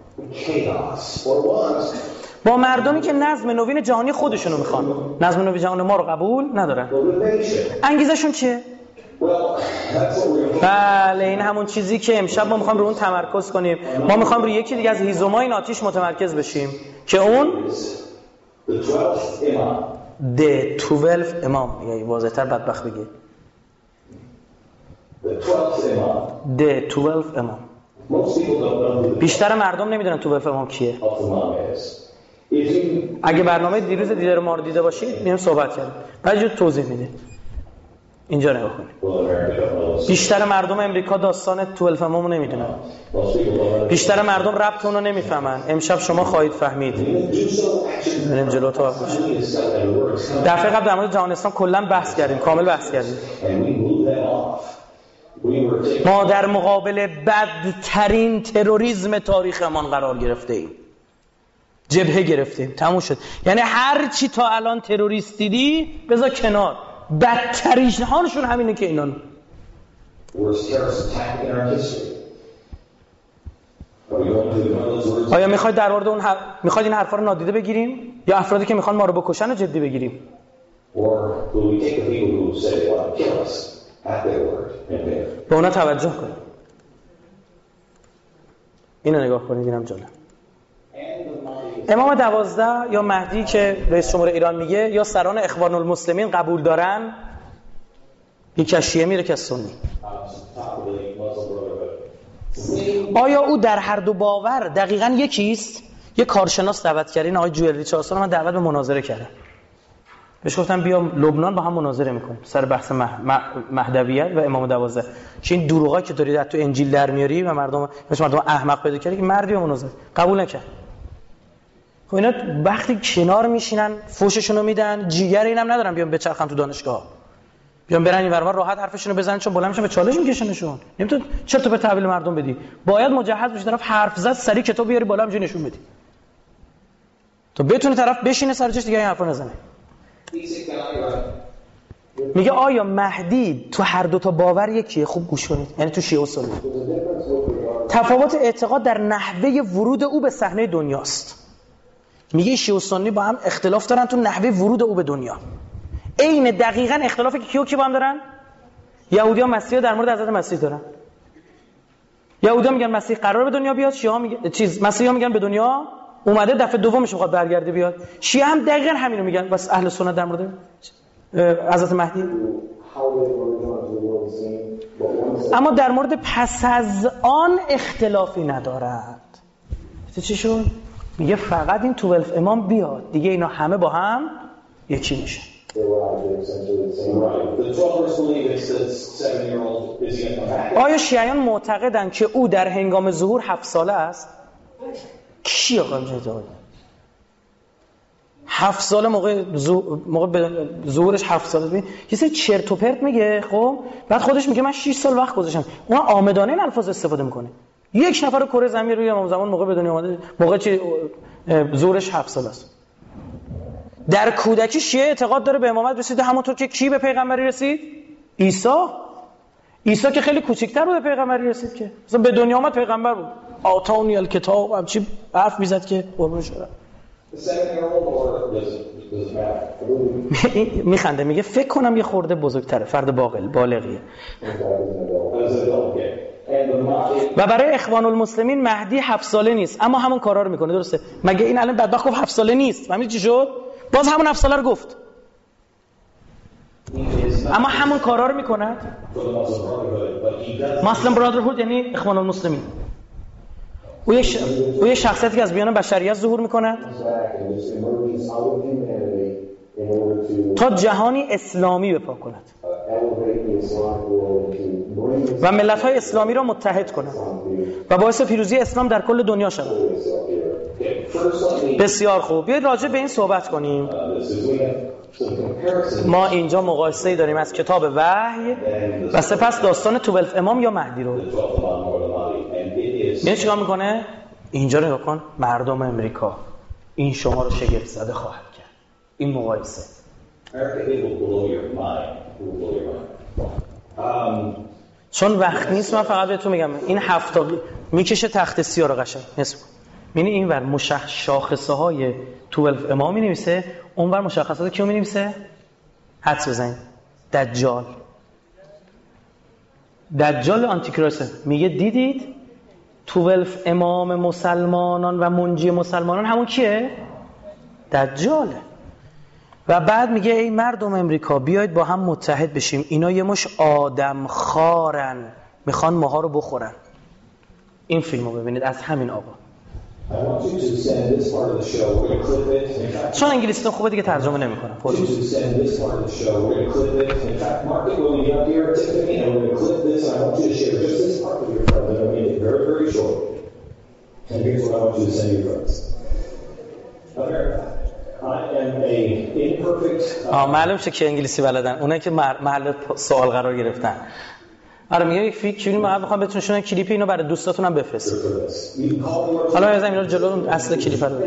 با مردمی که نظم نوین جهانی خودشونو میخوان، نظم نوین جهانی ما رو قبول ندارن. انگیزشون چیه؟ بله این همون چیزی که امشب ما میخوایم رو اون تمرکز کنیم. ما میخوایم روی یکی دیگه از هیزم‌های این آتیش متمرکز بشیم که اون The 12 امام. یعنی واضح‌تر بدبخت بگی The 12 امام. بیشتر مردم نمیدونن تو امام کیه. اگه برنامه دیروز دیدار ما رو دیده باشید میام صحبت کردیم، بعد جو توضیح میده. اینجا نگاه کنید. بیشتر مردم امریکا داستان 12 امامو نمیدونن. بیشتر مردم ربط اون رو نمیفهمن. امشب شما خواهید فهمید. بریم جلو تا باشه. دفعه قبل در مورد جهان اسلام کلا بحث کردیم، کامل بحث کردیم. ما در مقابل بدترین تروریسم تاریخمان قرار گرفته ایم. جبهه گرفتیم، تموم شد. یعنی هر چی تا الان تروریست دیدی بذار کنار، بدترین هاشون همینه که اینان. آیا میخواید در مورد اون میخواید این حرفا رو نادیده بگیریم یا افرادی که میخوان ما رو بکشن رو جدی بگیریم؟ به اونا توجه کنید. اینو نگاه کنید، اینم جالب. امام 12 یا مهدی که رئیس جمهور ایران میگه یا سران اخوان المسلمین قبول دارن، یکی از شیعه میره که از سنی. آیا او در هر دو باور دقیقاً یکیست؟ یه کارشناس دعوت کردین آقای جوئل ریچاردسون، من دعوت به مناظره کردم. بهش گفتم بیا لبنان با هم مناظره میکنیم سر بحث مهدویت و امام 12. که این دروغا که دارید تو انجیل در میاری و مردم احمق پیدا کردی که مردی به مناظره قبول نکرد. خب اینا وقتی کنار میشینن فوششون رو میدن، جیگر اینم ندارن بیان بچرخن تو دانشگاه، بیان برن این ورور راحت حرفشون رو بزنن، چون بلند میشن به چالش میکشنشون. نمیتون چرت و پرت تحویل مردم بدی. باید مجهز بشی، طرف حرف زد سری کتاب بیاری بالا همینجوری نشون بدی تو بتونه طرف بشینه سر جاش دیگه این حرفا نزنه. میگه آیا مهدی تو هر دو تا باور یکیه؟ خوب گوش کنید، یعنی تو شیعه و سنی تفاوت اعتقاد در نحوه ورود او به صحنه دنیاست. میگه شیعه و سنی با هم اختلاف دارن تو نحوه ورود او به دنیا. عین دقیقاً اختلافی که کیو کی با هم دارن؟ یهودی‌ها مسیح در مورد حضرت مسیح دارن. یهودی‌ها میگن مسیح قراره به دنیا بیاد، شیعه‌ها میگن مسیحا میگن به دنیا اومده، دفعه دومش میخواد برگرده بیاد. شیعه هم دقیقاً همینو میگن. بس اهل سنت در مورد حضرت مهدی. اما در مورد پس از آن اختلافی ندارد. چی شد؟ میگه فقط این 12 امام بیاد دیگه اینا همه با هم یکی میشه. آیا شیعیان معتقدن که او در هنگام ظهور 7 ساله است؟ کی آقا میگه 7 ساله موقع ظهورش 7 ساله؟ ببین یه سری چرت و پرت میگه. خب بعد خودش میگه من 6 سال وقت گذاشتم. اون عامدانه این الفاظ استفاده میکنه. یک نفر کره زمین روی امام زمان موقع به دنیا اومده موقع چی ظهورش 7 سال است. در کودکی شیعه اعتقاد داره به امامت رسیده، همونطور که کی به پیغمبری رسید؟ عیسی که خیلی کوچیک‌تر بود به پیغمبری رسید، که مثلا به دنیا اومد پیغمبر بود. آتانی الکتاب همچی حرف میزد که قربون شده. میخنده میگه فکر کنم یه خورده بزرگتره، فرد بالغیه. و برای اخوان المسلمین مهدی 7 ساله نیست اما همون کارا رو میکنه. درسته؟ مگه این الان بدبخت گفت 7 ساله نیست؟ فهمید چی شد؟ باز همون 7 ساله رو گفت اما همون کارا رو میکنه. مسلم برادرهود یعنی اخوان المسلمین. او یک شخصیتی که از بیان بشریت ظهور میکنه تا جهانی اسلامی بپا کند و ملت‌های اسلامی را متحد کند و باعث پیروزی اسلام در کل دنیا شود. بسیار خوب، بیایید راجع به این صحبت کنیم. ما اینجا مقایسه‌ای داریم از کتاب وحی و سپس داستان 12 امام یا مهدی رو. این چیکار میکنه؟ اینجا رو نگاه کن. مردم امریکا این شما رو شگفت زده خواهد کرد. این مقایسه چون وقت نیست من فقط بهتون میگم این 7 میکشه تخت سیاه رو قشنگ نصب کن. یعنی این ور شاخصه های 12 امام می نویسه، اون ور مشخصات کیو می نویسه؟ حدس بزنید دجال آنتیکریست. میگه دیدید 12 امام مسلمانان و منجی مسلمانان همون کیه؟ دجاله. و بعد میگه ای مردم امریکا بیاید با هم متحد بشیم، اینا یه مش آدم خارن میخوان ماها رو بخورن. این فیلمو ببینید از همین آقا. چون انگلیسیتون خوبه دیگه ترجمه نمی‌کنم. معلوم شه که انگلیسی بلدن اونایی که محل سوال قرار گرفتن. آره میگه یک فیلم من می‌خوام بهتون شون کلیپ اینو برای دوستاتون هم بفرستید. حالا از اینا جلو اون اصل کلیپ رو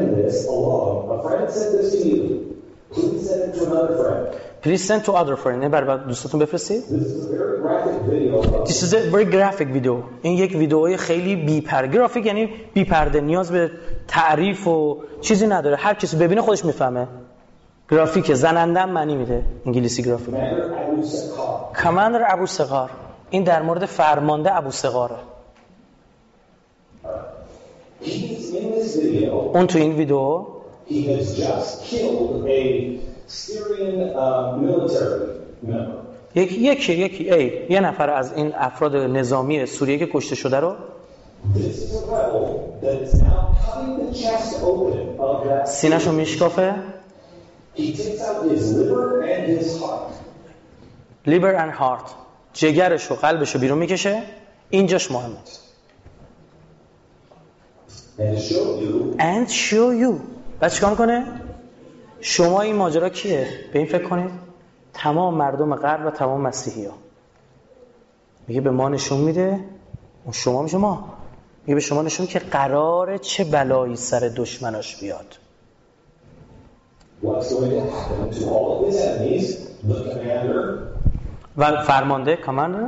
Please send to other friend. نه برای دوستاتون بفرستید. This is a very graphic video. این یک ویدئوی خیلی گرافیک، یعنی بی پرده، نیاز به تعریف و چیزی نداره، هر کسی ببینه خودش میفهمه. گرافیک زننده معنی میده انگلیسی گرافیک. کاماندر ابو سغار. این در مورد فرمانده ابو سغاره. اون تو این ویدیو یه نفر از این افراد نظامی سوریه که کشته شده رو سینه‌شو میشکافه، liver and heart، جگرش و قلبش رو بیرون میکشه، اینجاش مهمه. and show you. بعد چیکار میکنه؟ شما این ماجرا کیه؟ به این فکر کنید تمام مردم غرب و تمام مسیحی ها. میگه به ما نشون میده، اون شما میشه ما، میگه به شما نشون که قراره چه بلایی سر دشمناش بیاد. و فرمانده کاماندر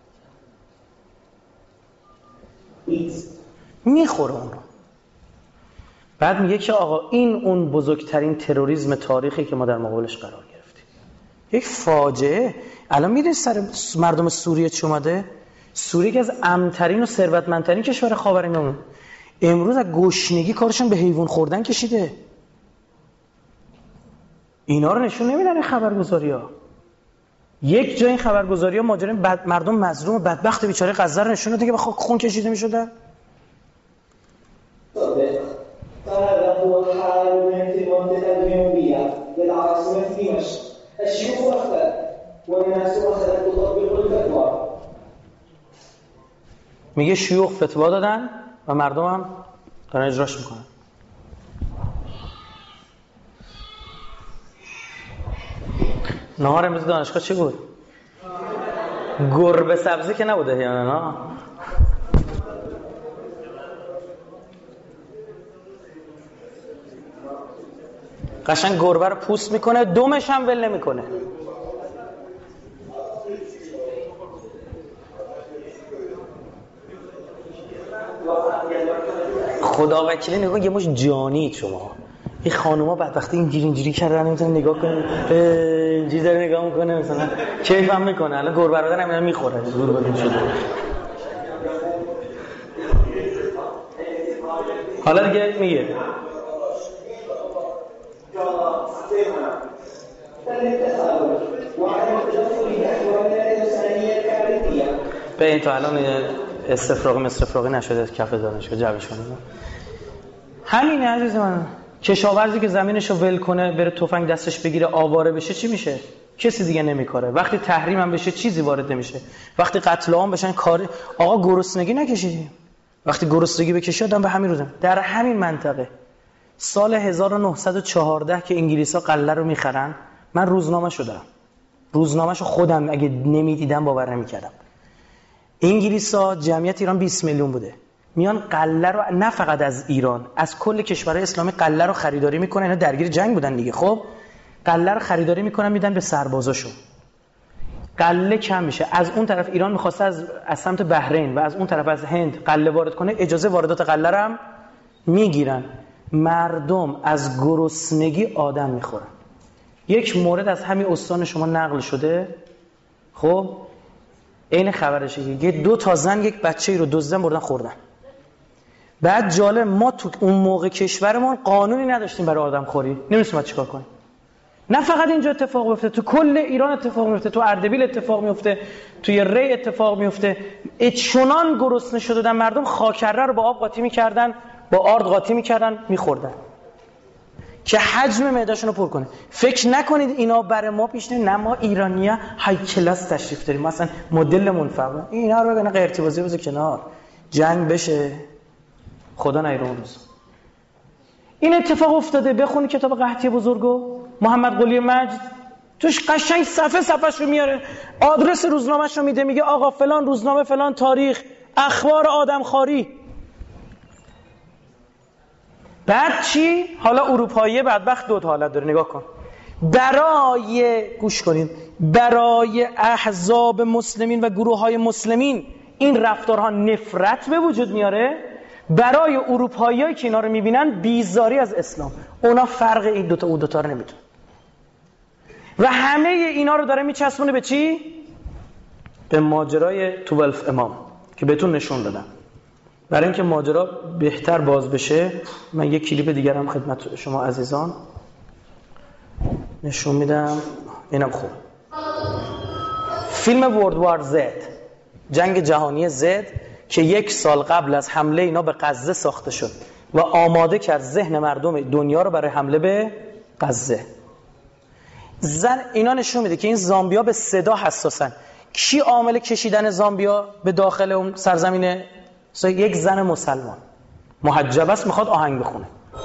میخوره اون رو. بعد میگه که آقا این اون بزرگترین تروریسم تاریخی که ما در مقابلش قرار گرفتیم. یک فاجعه. الان میدونید سر مردم سوریه چی اومده؟ سوریه که از امن‌ترین و ثروتمندترین کشور خاورمیانه، امروز از گشنگی کارشون به حیوان خوردن کشیده. اینا رو نشون نمیدن این خبرگزاری‌ها. یک جای این خبرگزاری‌ها ماجرای مردم مظلوم و بدبخت بیچاره غزه رو نشون داد که به خاک خون کشیده می‌شدن. هذا هو حال المنطقة الجنوبية للعاصمة دمشق. الشيوخ أخذت والناس أخذت تطبق الفتوى. میگه شیوخ فتوا دادن و مردم هم دارن اجراش میکنن. نهار امروز دانشگاه چی بود؟ گربه سبزی که نبوده یعنی نه؟ قشنگ گربه رو پوست میکنه، دمش هم ول نمیکنه. خدا وکیلی نگاه یه مش جانی شما. این خانوما بدبختی اینجوری کردن نمیتونن نگاه کنن، اینجوری داره نگاه میکنه مثلا کیف هم میکنه. الان گربه رو دارن میخوره زور بدون شده. حالا دیگه میگه به این تا الان استفراغی نشده کف دانشگاه جوش کنه. همینه عزیز من. کشاورزی که زمینشو ول کنه بره تفنگ دستش بگیره آواره بشه چی میشه؟ کسی دیگه نمیکاره. وقتی تحریم هم بشه چیزی وارد نمیشه. وقتی قتل عام بشن کار آقا گرسنگی نکشیدیم. وقتی گرسنگی بکشه آدم به همین روزم. در همین منطقه سال 1914 که انگلیسا قله رو میخرن، من روزنامه‌شو دارم. روزنامه‌شو خودم اگه نمیدیدم باور نمیکردم. انگلیسا جمعیت ایران 20 میلیون بوده. میان قله رو نه فقط از ایران، از کل کشورهای اسلامی قله رو خریداری میکنن. اینا درگیر جنگ بودن دیگه. خب قله رو خریداری میکنن میدن به سربازاشون. قله کم میشه. از اون طرف ایران میخواسته از سمت بحرین و از اون طرف از هند قله وارد کنه، اجازه واردات قله رو هم میگیرن. مردم از گرسنگی آدم میخورن. یک مورد از همین استان شما نقل شده. خب این خبرشه که 2 تا زن یک بچه‌ای رو دزدن بردن خوردن. بعد جالب ما تو اون موقع کشورمون قانونی نداشتیم برای آدم خوری. نمی‌دونیم چیکار کنیم. نه فقط اینجا اتفاق میفته، تو کل ایران اتفاق میفته، تو اردبیل اتفاق میفته، توی ری اتفاق میفته. چنان گرسنه شده بودن مردم، خاکره رو با آب قاطی میکردن، با آرد قاطی میکردن میخوردن که حجم معده‌شون رو پر کنه. فکر نکنید اینا برای ما پیش نه، ما ایرانی‌ها های کلاس تشریف داریم، مثلا مدلمون فرق. اینا رو بگن قرتی بازی بذار کنار، جنگ بشه خدا نیره اون روز. این اتفاق افتاده. بخونی کتاب قحطی بزرگو محمد قلی مجد، توش قشنگ صفحه‌اش رو میاره، آدرس روزنامه‌ش رو میده، میگه آقا فلان روزنامه فلان تاریخ، اخبار آدمخواری. بعد چی؟ حالا اروپایی بدبخت دو تا حالت داره، نگاه کن. گوش کنین، برای احزاب مسلمین و گروه‌های مسلمین این رفتارها نفرت به وجود میاره. برای اروپاییایی که اینا رو میبینن بیزاری از اسلام. اونا فرق این دوتا او دوتا رو نمیدونن و همه اینا رو داره میچسبونه به چی؟ به ماجرای 12 امام که بهتون نشون دادم. برای اینکه ماجرا بهتر باز بشه من یک کلیپ دیگر هم خدمت شما عزیزان نشون میدم. اینم خوب، فیلم ورلد وار زد، جنگ جهانی زد که 1 سال قبل از حمله اینا به غزه ساخته شد و آماده کرد ذهن مردم دنیا رو برای حمله به غزه. اینا نشون میده که این زامبیا به صدا حساسن. کی عامل کشیدن زامبیا به داخل اون سرزمین؟ یک زن مسلمان محجب است، میخواد آهنگ بخونه.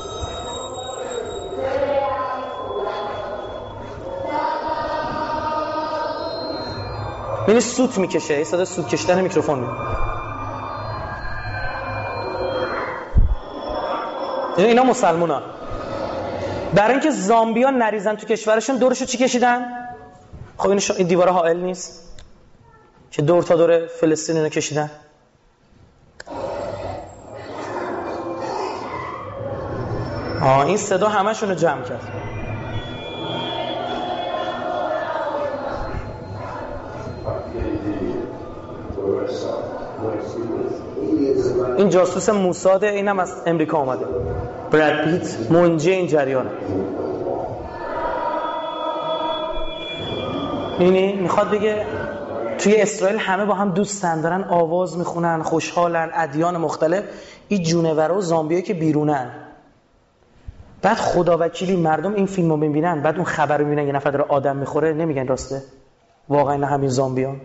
یعنی سوت میکشه، صدا سوت کشیدن میکروفون میاد. اینا مسلمانان برای اینکه زامبیا نریزن تو کشورشون دورشو چی کشیدن؟ خب این دیواره حائل نیست که دور تا دور فلسطین اینو کشیدن؟ این صدا همشون رو جمع کرد. این جاسوس موساد، اینم از امریکا اومده. براد پیت منجی این جریانه. اینی میخواد بگه توی اسرائیل همه با هم دوستن، دارن آواز میخونن، خوشحالن، ادیان مختلف. این جونورا و زامبیایی که بیرونن. بعد خدا وکیلی مردم این فیلمو میبینن، بعد اون خبر رو میبینن یه نفر داره آدم میخوره، نمیگن راسته واقعا همین زامبیان.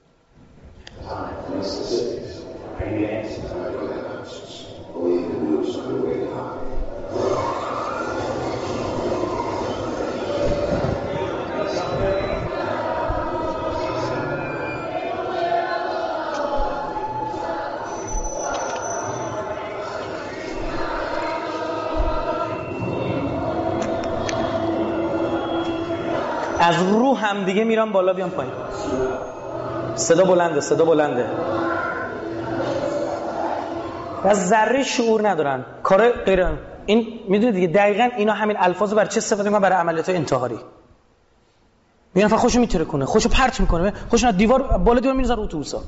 از رو هم دیگه میرم بالا بیام پایین. صدا بلنده. از ذره شعور ندارن، کار غیر این. میدونید دیگه دقیقاً اینا همین الفاظو برای چه استفاده میکنن؟ برای عملیات انتحاری. میگن فقط خوشو میتره کنه، خوشو پرت میکنه، خوشو از دیوار بالا دیوار میذاره اتوبوسا.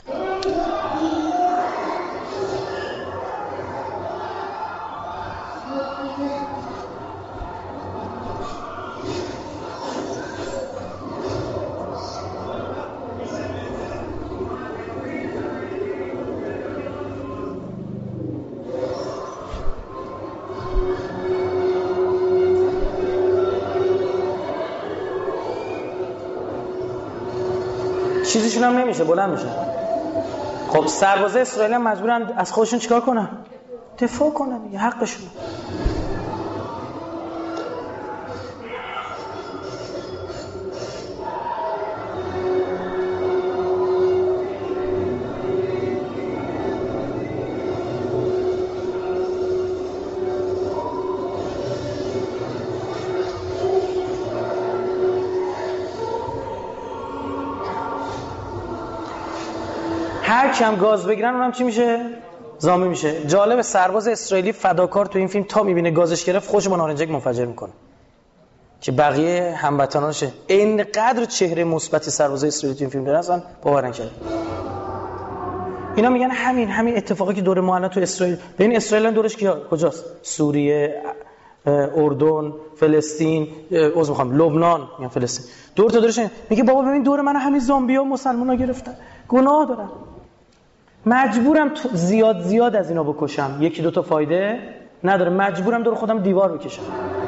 چیزیشون هم نمیشه، بلند میشه. خب سربازای اسرائیل هم مجبورن از خودشون چیکار کنن؟ دفاع کنن دیگه، حقشونه. هر کم گاز بگیرن اونم چی میشه؟ زامبی میشه. جالب، سرباز اسرائیلی فداکار تو این فیلم تا میبینه گازش گرفت خوش با نارنجک منفجر میکنه که بقیه هموطنانشه. اینقدر چهره مثبتی سرباز اسرائیلی تو این فیلم داره اصلا باور نکرد. اینا میگن همین اتفاقی که دور ما الان تو اسرائیل، ببین اسرائیل دورش کجاست؟ سوریه، اردن، فلسطین، لبنان، میگم فلسطین، دور تا دورش میگه بابا ببین دور من همین زامبیا مسلمونا گرفتن، گناه دارم، مجبورم زیاد از اینا بکشم، یکی دو تا فایده نداره، مجبورم دور خودم دیوار بکشم.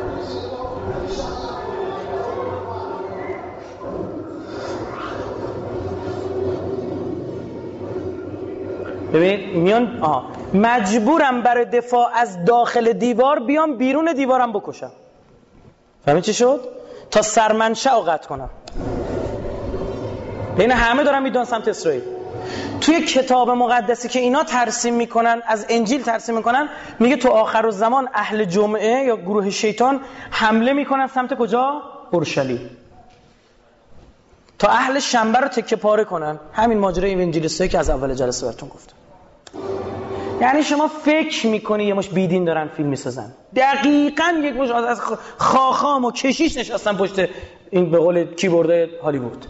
ببین میان مجبورم برای دفاع از داخل دیوار بیام بیرون دیوارم بکشم. فهمید چی شد؟ تا سرمنشأ رو قطع کنم. بین همه دارن میدون سمت اسرائیل. توی کتاب مقدسی که اینا ترسیم میکنن، از انجیل ترسیم میکنن، میگه تو آخر الزمان اهل جمعه یا گروه شیطان حمله میکنن سمت کجا؟ اورشلیم، تا اهل شنبه رو تکه پاره کنن. همین ماجرای انجیلیستایی که از اول جلسه براتون گفتم. یعنی شما فکر میکنی یه مش بیدین دارن فیلم میسازن، دقیقاً یک مش از خاخام و کشیش نشستن پشت این به قول کیبورد هالیوود.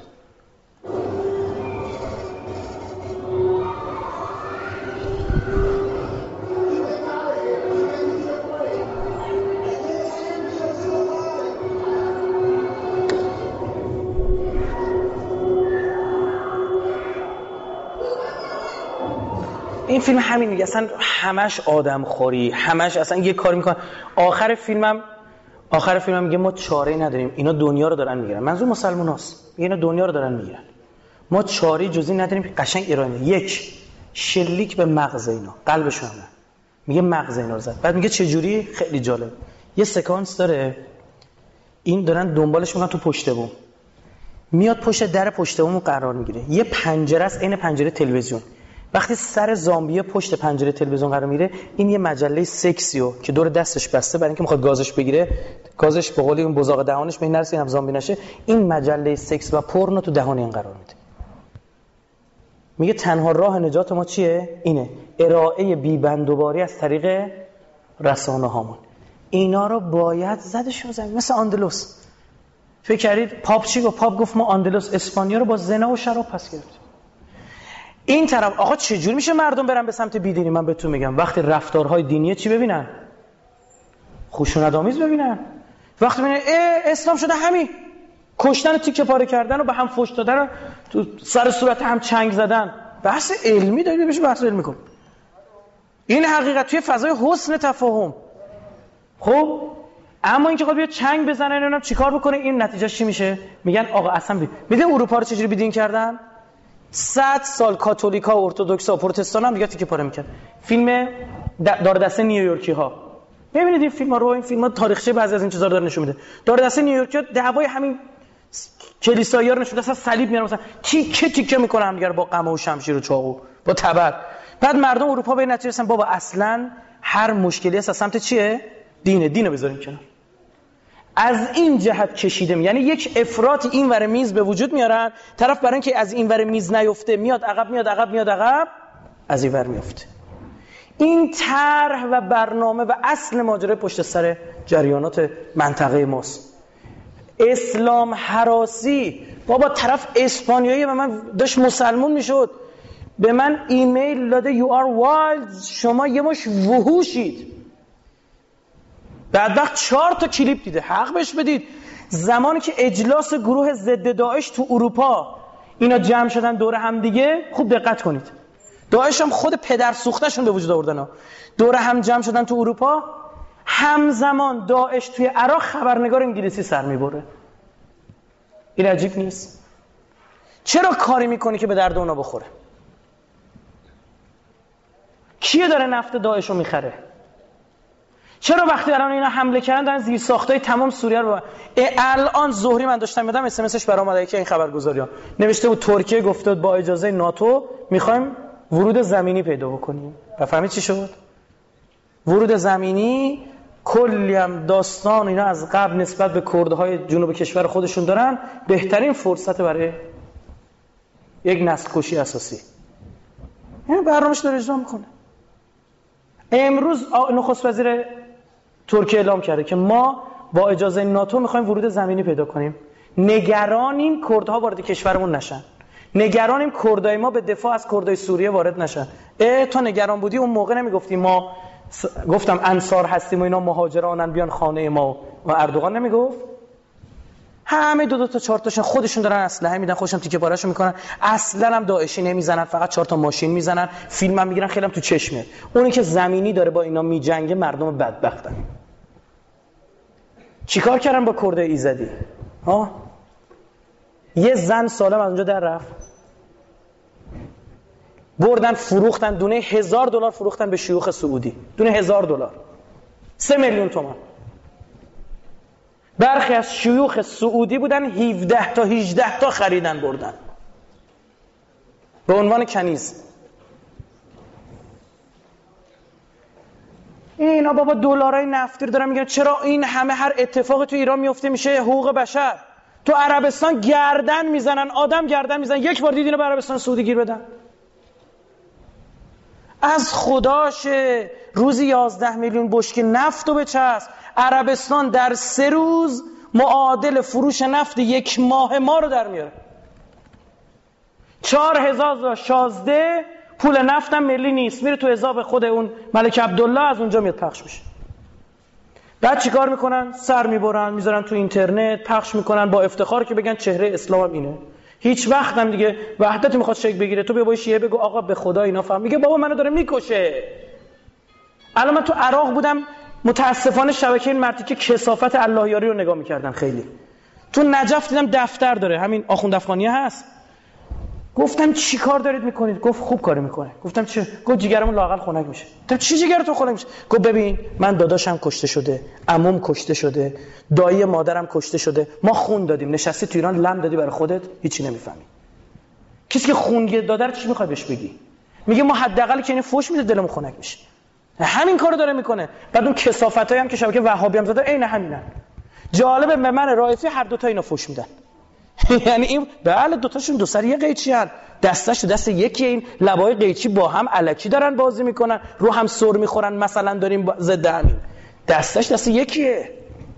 این فیلم همین میگه، اصلا همش آدم خوری، همش اصلا یه کاری میکنن. آخر فیلمم میگه ما چاره‌ای نداریم، اینا دنیا رو دارن میگیرن. منظور مسلماناست، اینا دنیا رو دارن میگیرن، ما چاره‌ای جزئی نداریم. قشنگ ارائه میده، یک شلیک به مغز اینا، قلبشون هم میگه مغز اینا رو زد. بعد میگه چه جوری؟ خیلی جالب، یه سکانس داره این دارن دنبالش میکنن تو پشت بوم، میاد پشت در پشت بوم قرار میگیره، یه پنجره است عین پنجره تلویزیون. وقتی سر زامبیه پشت پنجره تلویزیون قرار میره، این یه مجله سکسیو که دور دستش بسته برای اینکه میخواد گازش بگیره، گازش به قول اون بزاق دهانش به این نرسه هم زامبی نشه، این مجله سکس و پورنو تو دهان این قرار میده. میگه تنها راه نجات ما چیه؟ اینه، ارائه بی‌بندوباری از طریق رسانه‌هامون. اینا رو باید زدشون زمین. مثل آندلوس، فکر کردید پاپ چی گفت؟ پاپ گفت ما آندلوس اسپانیا رو با زنا و شراب پس گرفتیم. این طرف آقا چجور میشه مردم برن به سمت بیدینی؟ من بهتون میگم وقتی رفتارهای دینیه چی ببینن؟ خشونت‌آمیز ببینن. وقتی ببینن اسلام شده همین کشتن، تیکه پاره کردن و به هم فحش دادن، تو سر صورت هم چنگ زدن، بحث علمی دارید بشه بحث علمی کن. این حقیقت توی فضای حسن تفاهم. خب اما اینکه خود بیا چنگ بزنن اینا چیکار بکنه، این نتیجه چی میشه؟ میگن آقا اصلا میده اروپا رو چجوری بیدین کردن؟ 100 سال کاتولیکا و ارتدوکسا و پروتستان هم دیگه تیکه پاره میکرد. فیلم دار دسته نیویورکی ها، ببینید این فیلم ها رو، این فیلم ها تاریخچه بعضی از این چیزا رو داره نشون میده. دار دسته نیویورکی ها دعوای همین کلیسایی‌ها رو نشون، اصلا صلیب میارن مثلا تیکه میکنن هم دیگه با قمه و شمشیر و چاقو با تبر. بعد مردم اروپا به نتیجه رسیدن بابا اصلا هر مشکلی هست از سمت چیه؟ دینو بذاریم کنار. از این جهت کشیدم، یعنی یک افراط این ور میز به وجود میارن، طرف برای اینکه از این ور میز نیفته میاد عقب، از این ور میفته. این طرح و برنامه و اصل ماجرای پشت سر جریانات منطقه ماست. اسلام هراسی. بابا طرف اسپانیایی به من داشت مسلمون میشد، به من ایمیل داده you are wild، شما یه مش وحوشید. بعد وقت 4 تا کلیپ دیده، حق بهش بدید. زمانی که اجلاس گروه ضد داعش تو اروپا اینا جمع شدن دور هم دیگه، خوب دقت کنید، داعش هم خود پدر سوختشون به وجود آوردن ها، دور هم جمع شدن تو اروپا، همزمان داعش توی عراق خبرنگار انگلیسی سر میبره. این عجیب نیست؟ چرا کاری میکنی که به درد اونا بخوره؟ کیه داره نفت داعش رو میخره؟ چرا وقتی الان اینا حمله کردن دارن زیر ساختای تمام سوریه رو الان ظهری من داشتم میدم اس ام اسش برام اومده که این خبرگزاری‌ها نوشته بود ترکیه گفته بود با اجازه ناتو میخوایم ورود زمینی پیدا بکنیم. و فهمید چی شد؟ ورود زمینی کلی هم داستان اینا از قبل نسبت به کردهای جنوب کشور خودشون دارن، بهترین فرصت برای یک نسل کشی اساسی. این برنامه‌اش داره اجرا میکنه. امروز نخست وزیر ترکیه اعلام کرده که ما با اجازه ناتو میخوایم ورود زمینی پیدا کنیم. نگرانیم کردها وارد کشورمون نشن، نگرانیم کردای ما به دفاع از کردای سوریه وارد نشن. تو نگران بودی اون موقع نمیگفتی ما گفتم انصار هستیم و اینا مهاجرانن بیان خانه ما و اردوغان نمیگفت همه دو تا 4 تاشون خودشون دارن اسلحه میدن، خودشون تیکه پارهشو میکنن، اصلا هم داعشی نمیزنن، فقط 4 تا ماشین میزنن، فیلم هم میگیرن، خیلی هم تو چشمه. اونی که زمینی داره با اینا میجنگه مردم بدبختن. چیکار کردن با کرده ایزدی؟ ها یه زن سالم از اونجا در رفت، بردن فروختن، دونه $1000 فروختن به شیوخ سعودی، دونه $1000 $3 میلیون تومان. برخی از شیوخ سعودی بودن 17 تا 18 تا خریدن بردن به عنوان کنیز. اینا بابا دلارای نفتی رو دارن میگن چرا این همه هر اتفاقی تو ایران میفته میشه حقوق بشر؟ تو عربستان گردن میزنن، آدم گردن میزنن. یک بار دیدین به عربستان سعودی گیر بدن؟ از خداشه روزی 11 میلیون بشکه نفت رو بچسب. عربستان در 3 روز معادل فروش نفت 1 ماه ما رو در میاره. 4000 شازده پول نفتم ملی نیست، میره تو حساب خود اون ملک عبدالله، از اونجا میاد پخش میشه. بعد چیکار میکنن؟ سر میبرن میذارن تو اینترنت پخش میکنن با افتخار که بگن چهره اسلام هم اینه. هیچ وقت هم دیگه وحدت میخواد شکل بگیره تو بیا شیعه بگو آقا به خدا اینا فهم، میگه بابا منو داره میکشه. الان من تو عراق بودم، متاسفانه شبکه این مرتی که کثافت الله یاری رو نگاه میکردن. خیلی تو نجف دیدم دفتر داره، همین آخوند افغانیه هست. گفتم چی کار دارید میکنید؟ گفت خوب کاری میکنه. گفتم چه؟ گفت جیگرمون لااقل خنک میشه. گفتم چی جیگرتون خنک میشه؟ گفت ببین من داداشم کشته شده، عموم کشته شده، دایی مادرم کشته شده، ما خون دادیم، نشستی تو ایران لم دادی برای خودت، هیچی نمیفهمی. کسی که خون داده رو چی میخوای بهش بگی؟ میگه ما حداقل که این فوش میده دلمون خنک میشه. همین کارو داره میکنه. بعد اون کثافتایی هم که شبکه وهابی هم زده عین همینن. جالبه به من رائفی هر دو تا اینا فوش میدن. یعنی این بله دوتاشون دو سر یه قیچی هن، دستش دست یکی، این لبای قیچی با هم الکی دارن بازی میکنن، رو هم سر میخورن، مثلا داریم ضد همین، دستش دست یکیه.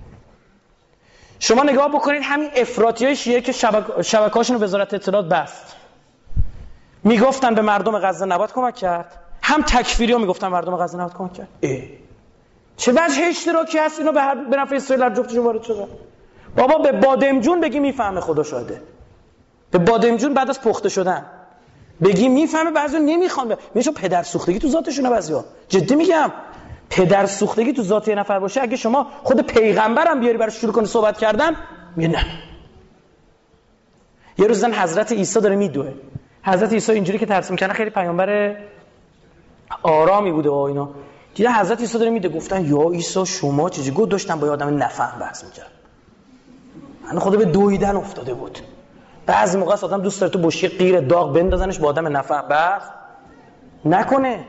شما نگاه بکنید همین افراطیای شیعه که شبکه‌هاشون رو وزارت اطلاعات بست، میگفتن به مردم غزه نباید کمک کرد، هم تکفیری ها میگفتن مردم غزه نباید کمک کرد. چه وجه اشتراکی هست اینا به نفع اسرائیل در جفتشون وارد شدن؟ بابا به بادمجون بگی میفهمه، خدا شاهده. به بادمجون بعد از پخته شدن بگی میفهمه، بعضی نمیخوان. میشه پدر سوختگی تو ذاتشونه، بعضیا جدی میگم پدر سوختگی تو ذات یه نفر باشه، اگه شما خود پیغمبرم بیاری براش شروع کنی صحبت کردن، میگه نه. یه روز زن حضرت عیسی داره میدوه. حضرت عیسی اینجوری که ترسیم کنه خیلی پیامبر آرامی بوده و اینا. دیدن حضرت عیسی داره میده، گفتن یا عیسی شما چیزی گفت؟ داشتن با آدم نفهم بحث می‌کردن. من خدا به دویدن افتاده بود. بعضی موقع آدم دوست داره تو بشی غیر داغ بندازنش، با آدم نفهم بحث نکنه.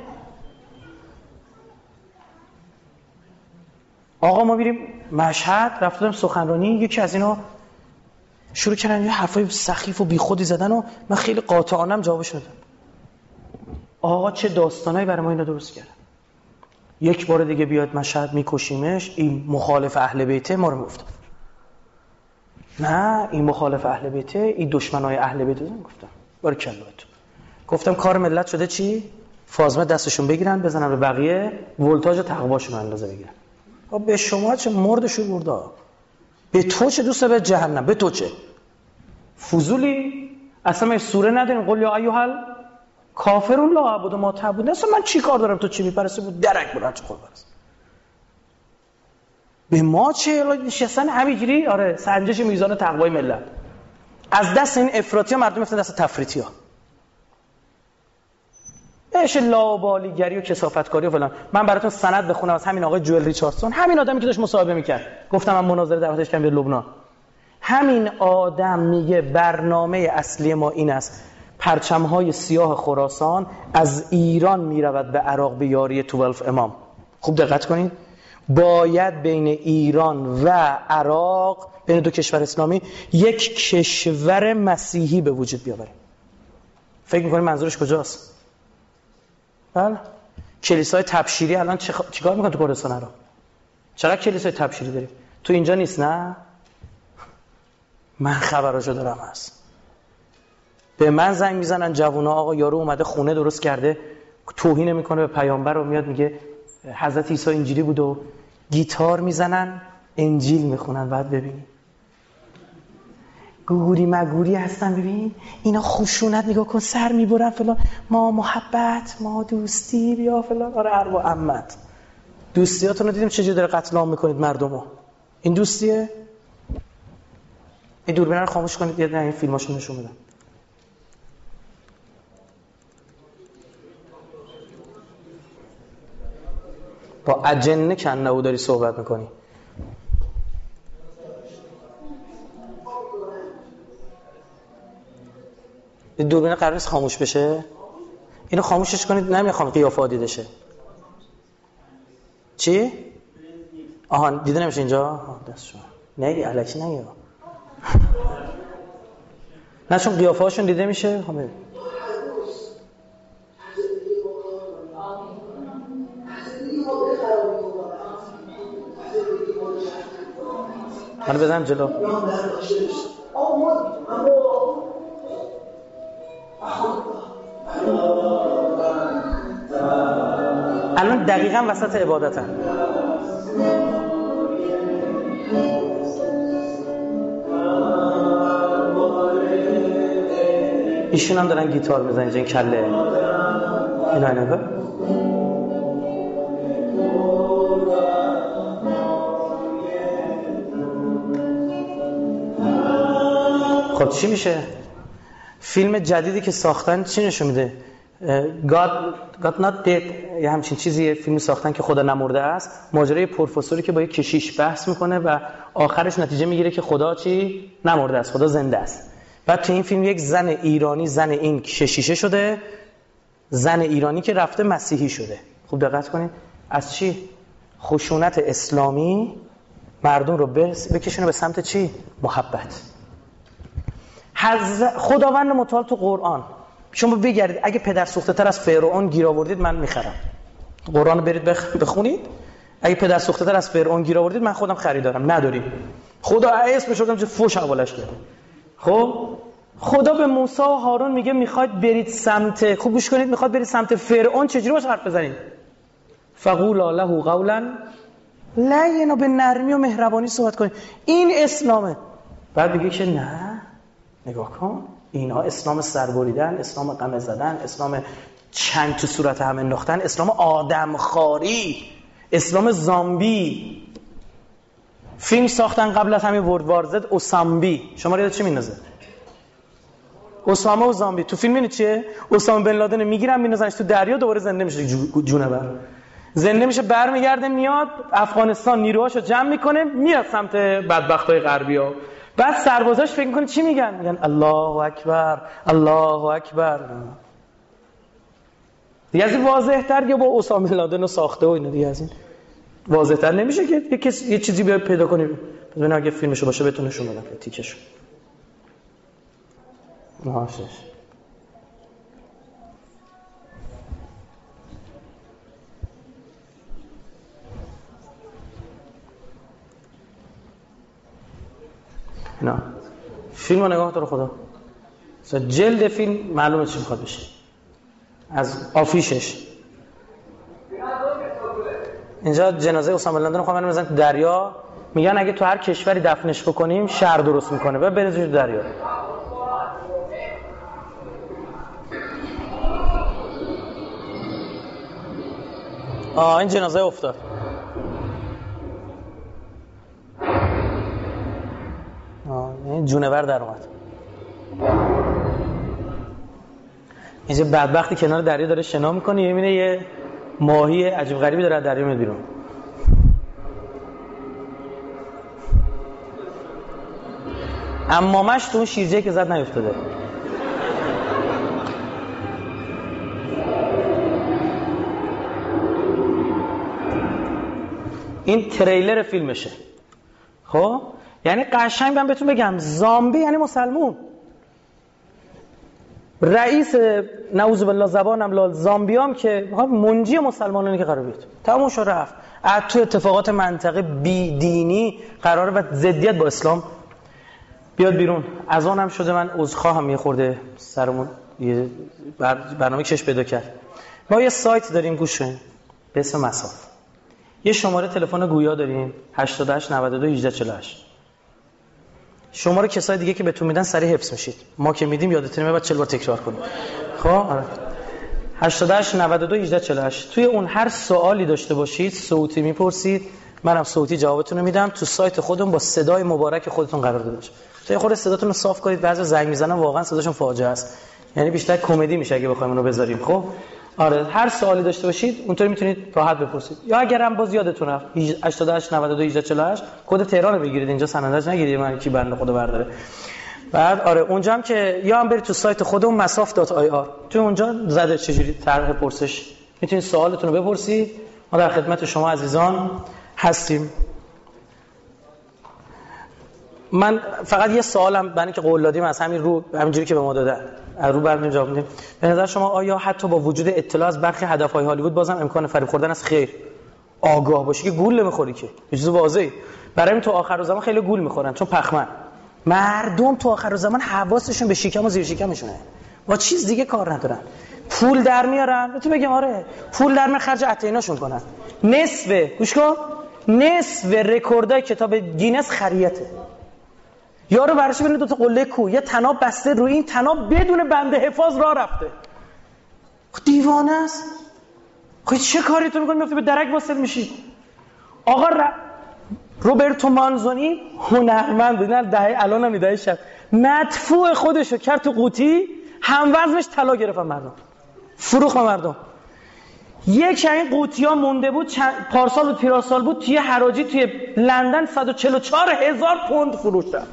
آقا ما میریم مشهد، رفتم سخنرانی، یکی از اینا شروع کردن یه حرفای سخیف و بیخودی زدن و من خیلی قاطعانه جوابش دادم. آقا چه داستانایی برای ما اینا درست کردن. یک بار دیگه بیاد مشهد میکشیمش، این مخالف اهل بیته، ما رو میگفتن نه این مخالف اهل بیته، این دشمنای اهل بیته. گفتم بارکالله. گفتم کار ملت شده چی؟ فاطمه دستشون بگیرن بزنن به بقیه، ولتاژ تقواشون اندازه بگیرن. به شما چه مردشو بردا؟ به تو چه دوست به جهنم؟ به تو چه؟ فضولی اصلا سوره نداریم قل یا ایها کافرون لا اعبد ما تعبدون. اصلا من چی کار دارم تو چی میپرستی؟ بود درک برات خود برس. به ما چه نشستن همینجوری؟ آره سنجش میزان تقوای ملت از دست این افراطی‌ها مردم میفتن دست تفریطی‌ها. ايش لاابالیگری و کثافتکاری و فلان. من براتون سند بخونم از همین آقای جوئل ریچاردسون، همین آدمی که داشت مصاحبه میکرد. گفتم من مناظره دعوتش کردم به لبنان. همین آدم میگه برنامه اصلی ما این است پرچم‌های سیاه خراسان از ایران میرود به عراق به یاری 12 امام. خوب دقت کنید، باید بین ایران و عراق، بین دو کشور اسلامی، یک کشور مسیحی به وجود بیاوریم. فکر می‌کنید منظورش کجاست؟ بله کلیسای تبشیری الان چیکار میکنه تو کردستان عراق؟ چرا کلیسای تبشیری داریم؟ تو اینجا نیست؟ نه من خبراشو دارم هست. به من زنگ میزنن جوونا، آقا یارو اومده خونه درست کرده، توهین میکنه به پیامبر و میاد میگه حضرت عیسی اینجوری بود و گیتار میزنن انجیل میخونن. بعد ببینید گوگوری مگوری هستن، ببین اینا خشونت نگاه کن، سر میبرن فلان، ما محبت، ما دوستی، بیا فلان. آره اروا عمت دوستیاتون رو دیدیم چجوری داره قتل عام میکنید مردمو. این دوستیه؟ این دوربین رو خاموش کنید، یه این فیلماشو نشون بدم. با اجنه کنه‌و داری صحبت میکنی. این دوربین قرار نیست خاموش بشه، اینو خاموشش کنید. نمیخوام قیافه دیده شه. چی؟ آها دیده نمیشه اینجا. دست شما نگی الکی نگی. نه چون قیافه هاشون دیده میشه. همه من بزنم جلو. الان دقیقاً وسط عبادتن. ایشون هم دارن گیتار میزنن اینجا. این کله اینا نگاه. خب چی میشه؟ فیلم جدیدی که ساختن چی نشون میده؟ God not dead یه همچین چیزیه. فیلمی ساختن که خدا نمرده است. ماجرای پروفسوری که با یک کشیش بحث میکنه و آخرش نتیجه میگیره که خدا چی؟ نمرده است، خدا زنده است. بعد تو این فیلم یک زن ایرانی، زن این کشیشه شده، زن ایرانی که رفته مسیحی شده. خوب دقت کنید. از چی؟ خشونت اسلامی مردم رو بکشونه به سمت چی؟ محبت. خداوند متعال تو قرآن، شما بگردید اگه پدر سوخته تر از فرعون گیر آوردید من میخرم. قرآن رو برید بخونید. اگه پدر سوخته تر از فرعون گیر آوردید من خودم خریدارم. نداریم. خدا اسمش رو چه فوش حوالش کرده. خب خدا به موسی و هارون میگه میخواید برید سمت، خوب گوش کنید، میخواد برید سمت فرعون. چجوری باش حرف بزنید؟ فقولا له قولا لینا، به نرمی و مهربانی صحبت کنید. این اسلامه. بعد میگه که نه نگاه کن، اینها اسلام سربریدن، اسلام قمه زدن، اسلام چنگ تو صورت هم انداختن، اسلام آدمخواری، اسلام زامبی. فیلم ساختن قبل از همین ورلد وار زد اوسامبی. شما یاد چی میندازه؟ اسامه و زامبی. تو فیلم این چیه؟ اسامه بن لادن میگیرن میندازنش تو دریا، دوباره زنده میشه. جونه بر زنده میشه، برمیگرده میاد افغانستان، نیروهاشو جمع میکنه میاد سمت بدبختای غربیا. بعد سربازاش فکر میکنه چی میگن؟ میگن الله اکبر الله اکبر. دیگه از این واضح تر که با اسامه بن لادن ساخته و اینا دیگه از این واضح تر نمیشه که یه چیزی بیاد پیدا کنیم. ببین اگه فیلمشو باشه بهتون نشون بدم تیکشو. ناشش نه فیلمو نگاه تو خدا. جلد فیلم معلومه چی میخواد بشه از آفیشش. اینجا جنازه اسامه بن لادن رو خواهن بزنن تو دریا. میگن اگه تو هر کشوری دفنش بکنیم شر درست میکنه و بریزش تو دریا. این جنازه افتاد. این جونور در اومد. اینجا بدبختی کنار دریا داره شنا میکنه، میبینه یه ماهی عجیب غریبی داره از دریا میاد بیرون. امامش تو اون شیرجه که زد نیفتاده. این تریلر فیلمشه. خب یعنی قشنگ من بهتون بگم زامبی یعنی مسلمون. رئیس نعوذ بالله زبانم لال زامبیام که منجی مسلمانانی که قرار بیاد تموم شد رفت. تو اتفاقات منطقه بی دینی قراره و ضدیت با اسلام بیاد بیرون. از اونم شده من عذرخواهم یه خورده سرمون یه برنامه کش پیدا کرد. ما یه سایت داریم گوش کنید به اسم مساف. یه شماره تلفن گویا داریم 88 92 18 48. شماره کسای دیگه که بهتون میدن سریع حفظ میشید. ما که میدیم یادتون نمیاد 40 بار تکرار کنید. خب آره. 88 92 18 48. توی اون هر سوالی داشته باشید صوتی میپرسید، منم صوتی جوابتون رو میدم. تو سایت خودمون با صدای مبارک خودتون قرار داده باشه. تو خود صداتون رو صاف کنید. بعضی زنگ میزنن واقعا صداشون فاجعه است. یعنی بیشتر کمدی میشه اگه بخوایم اونو بذاریم. خب آره، هر سوالی داشته باشید اونطوری میتونید راحت بپرسید. یا اگرم باز یادتون رفت 88 92 18 48 کد تهران رو بگیرید، اینجا سنندج نگیرید من کی بنده خدا برداره. بعد آره اونجا هم که یا هم برید تو سایت خودمون masaf.ir، تو اونجا زده چجوری طرح پرسش میتونید سوالتون رو بپرسید. ما در خدمت شما عزیزان هستیم. من فقط یه سوالم برای اینکه قول دادیم از همین رو همینجوری که به ما دادن رو برنامه جواب میدیم. به نظر شما آیا حتی با وجود اطلاع از برخی هدفهای هالیوود بازم امکان فریب خوردن است؟ خیر. آگاه باشی که گول نمیخوری که. یه چیز واضحه. برای این تو آخر زمان خیلی گول میخورن چون پخمن. مردم تو آخر زمان حواسشون به شکم و زیر شکمشونه. با چیز دیگه کار ندارن. پول در میارن. تو بگم آره. پول در میارن خرج اتیناشون کنن. گوش کن. نصف رکوردای کتاب گینس خریته. یارو برش ببینید 2 تا قله کو یه طناب بسته روی این طناب بدون بنده حفاظ راه رفته. دیوانه است. خب چه کاری تو میکنی میفته به درک واصل میشی؟ آقا روبرتو مانزونی هنرمند بود، نه دهه الان هم دهه شب مدفوع خودشو کرد تو قوطی، هم وزنش طلا گرفتن مردم، فروخت مردم. یک این قوطی‌ها مونده بود پارسال بود پیراسال بود توی حراجی توی لندن 144,000 پوند فروختن.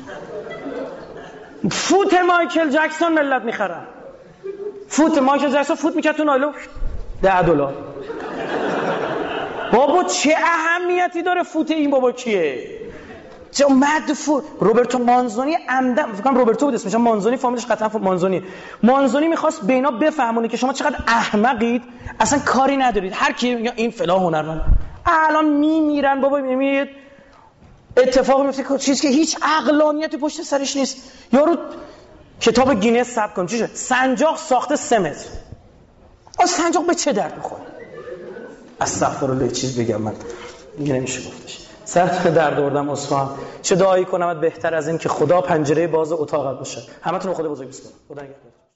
فوت مایکل جکسون ملت میخرن. فوت مایکل جکسون فوت میکرد تو نایلون $10. بابا چه اهمیتی داره فوت این؟ بابا کیه؟ چه مدفوع. روبرتو مانزونی عمدن، فکر کنم روبرتو بود اسمش، مانزونی فامیلش قطعا مانزونی میخواست به اینا بفهمونه که شما چقدر احمقید، اصلا کاری ندارید. هر کی میگه این فلان هنرمند الان میمیرن بابا، میمیرید اتفاق میفته که چیزی که هیچ عقلانیتی پشت سرش نیست. یارو کتاب گینس ثبت کن چیه؟ سنجاق ساخته 3 متر. سنجاق به چه درد میخوره؟ استغفرالله چیز بگم من دیگه نمیشه گفتش. سرت درد آوردم اصفهان. چه دعایی کنم بهتر از این که خدا پنجره باز اتاقت باشه. همتون رو خدا بزرگ بسپارم. خدا نگهدار.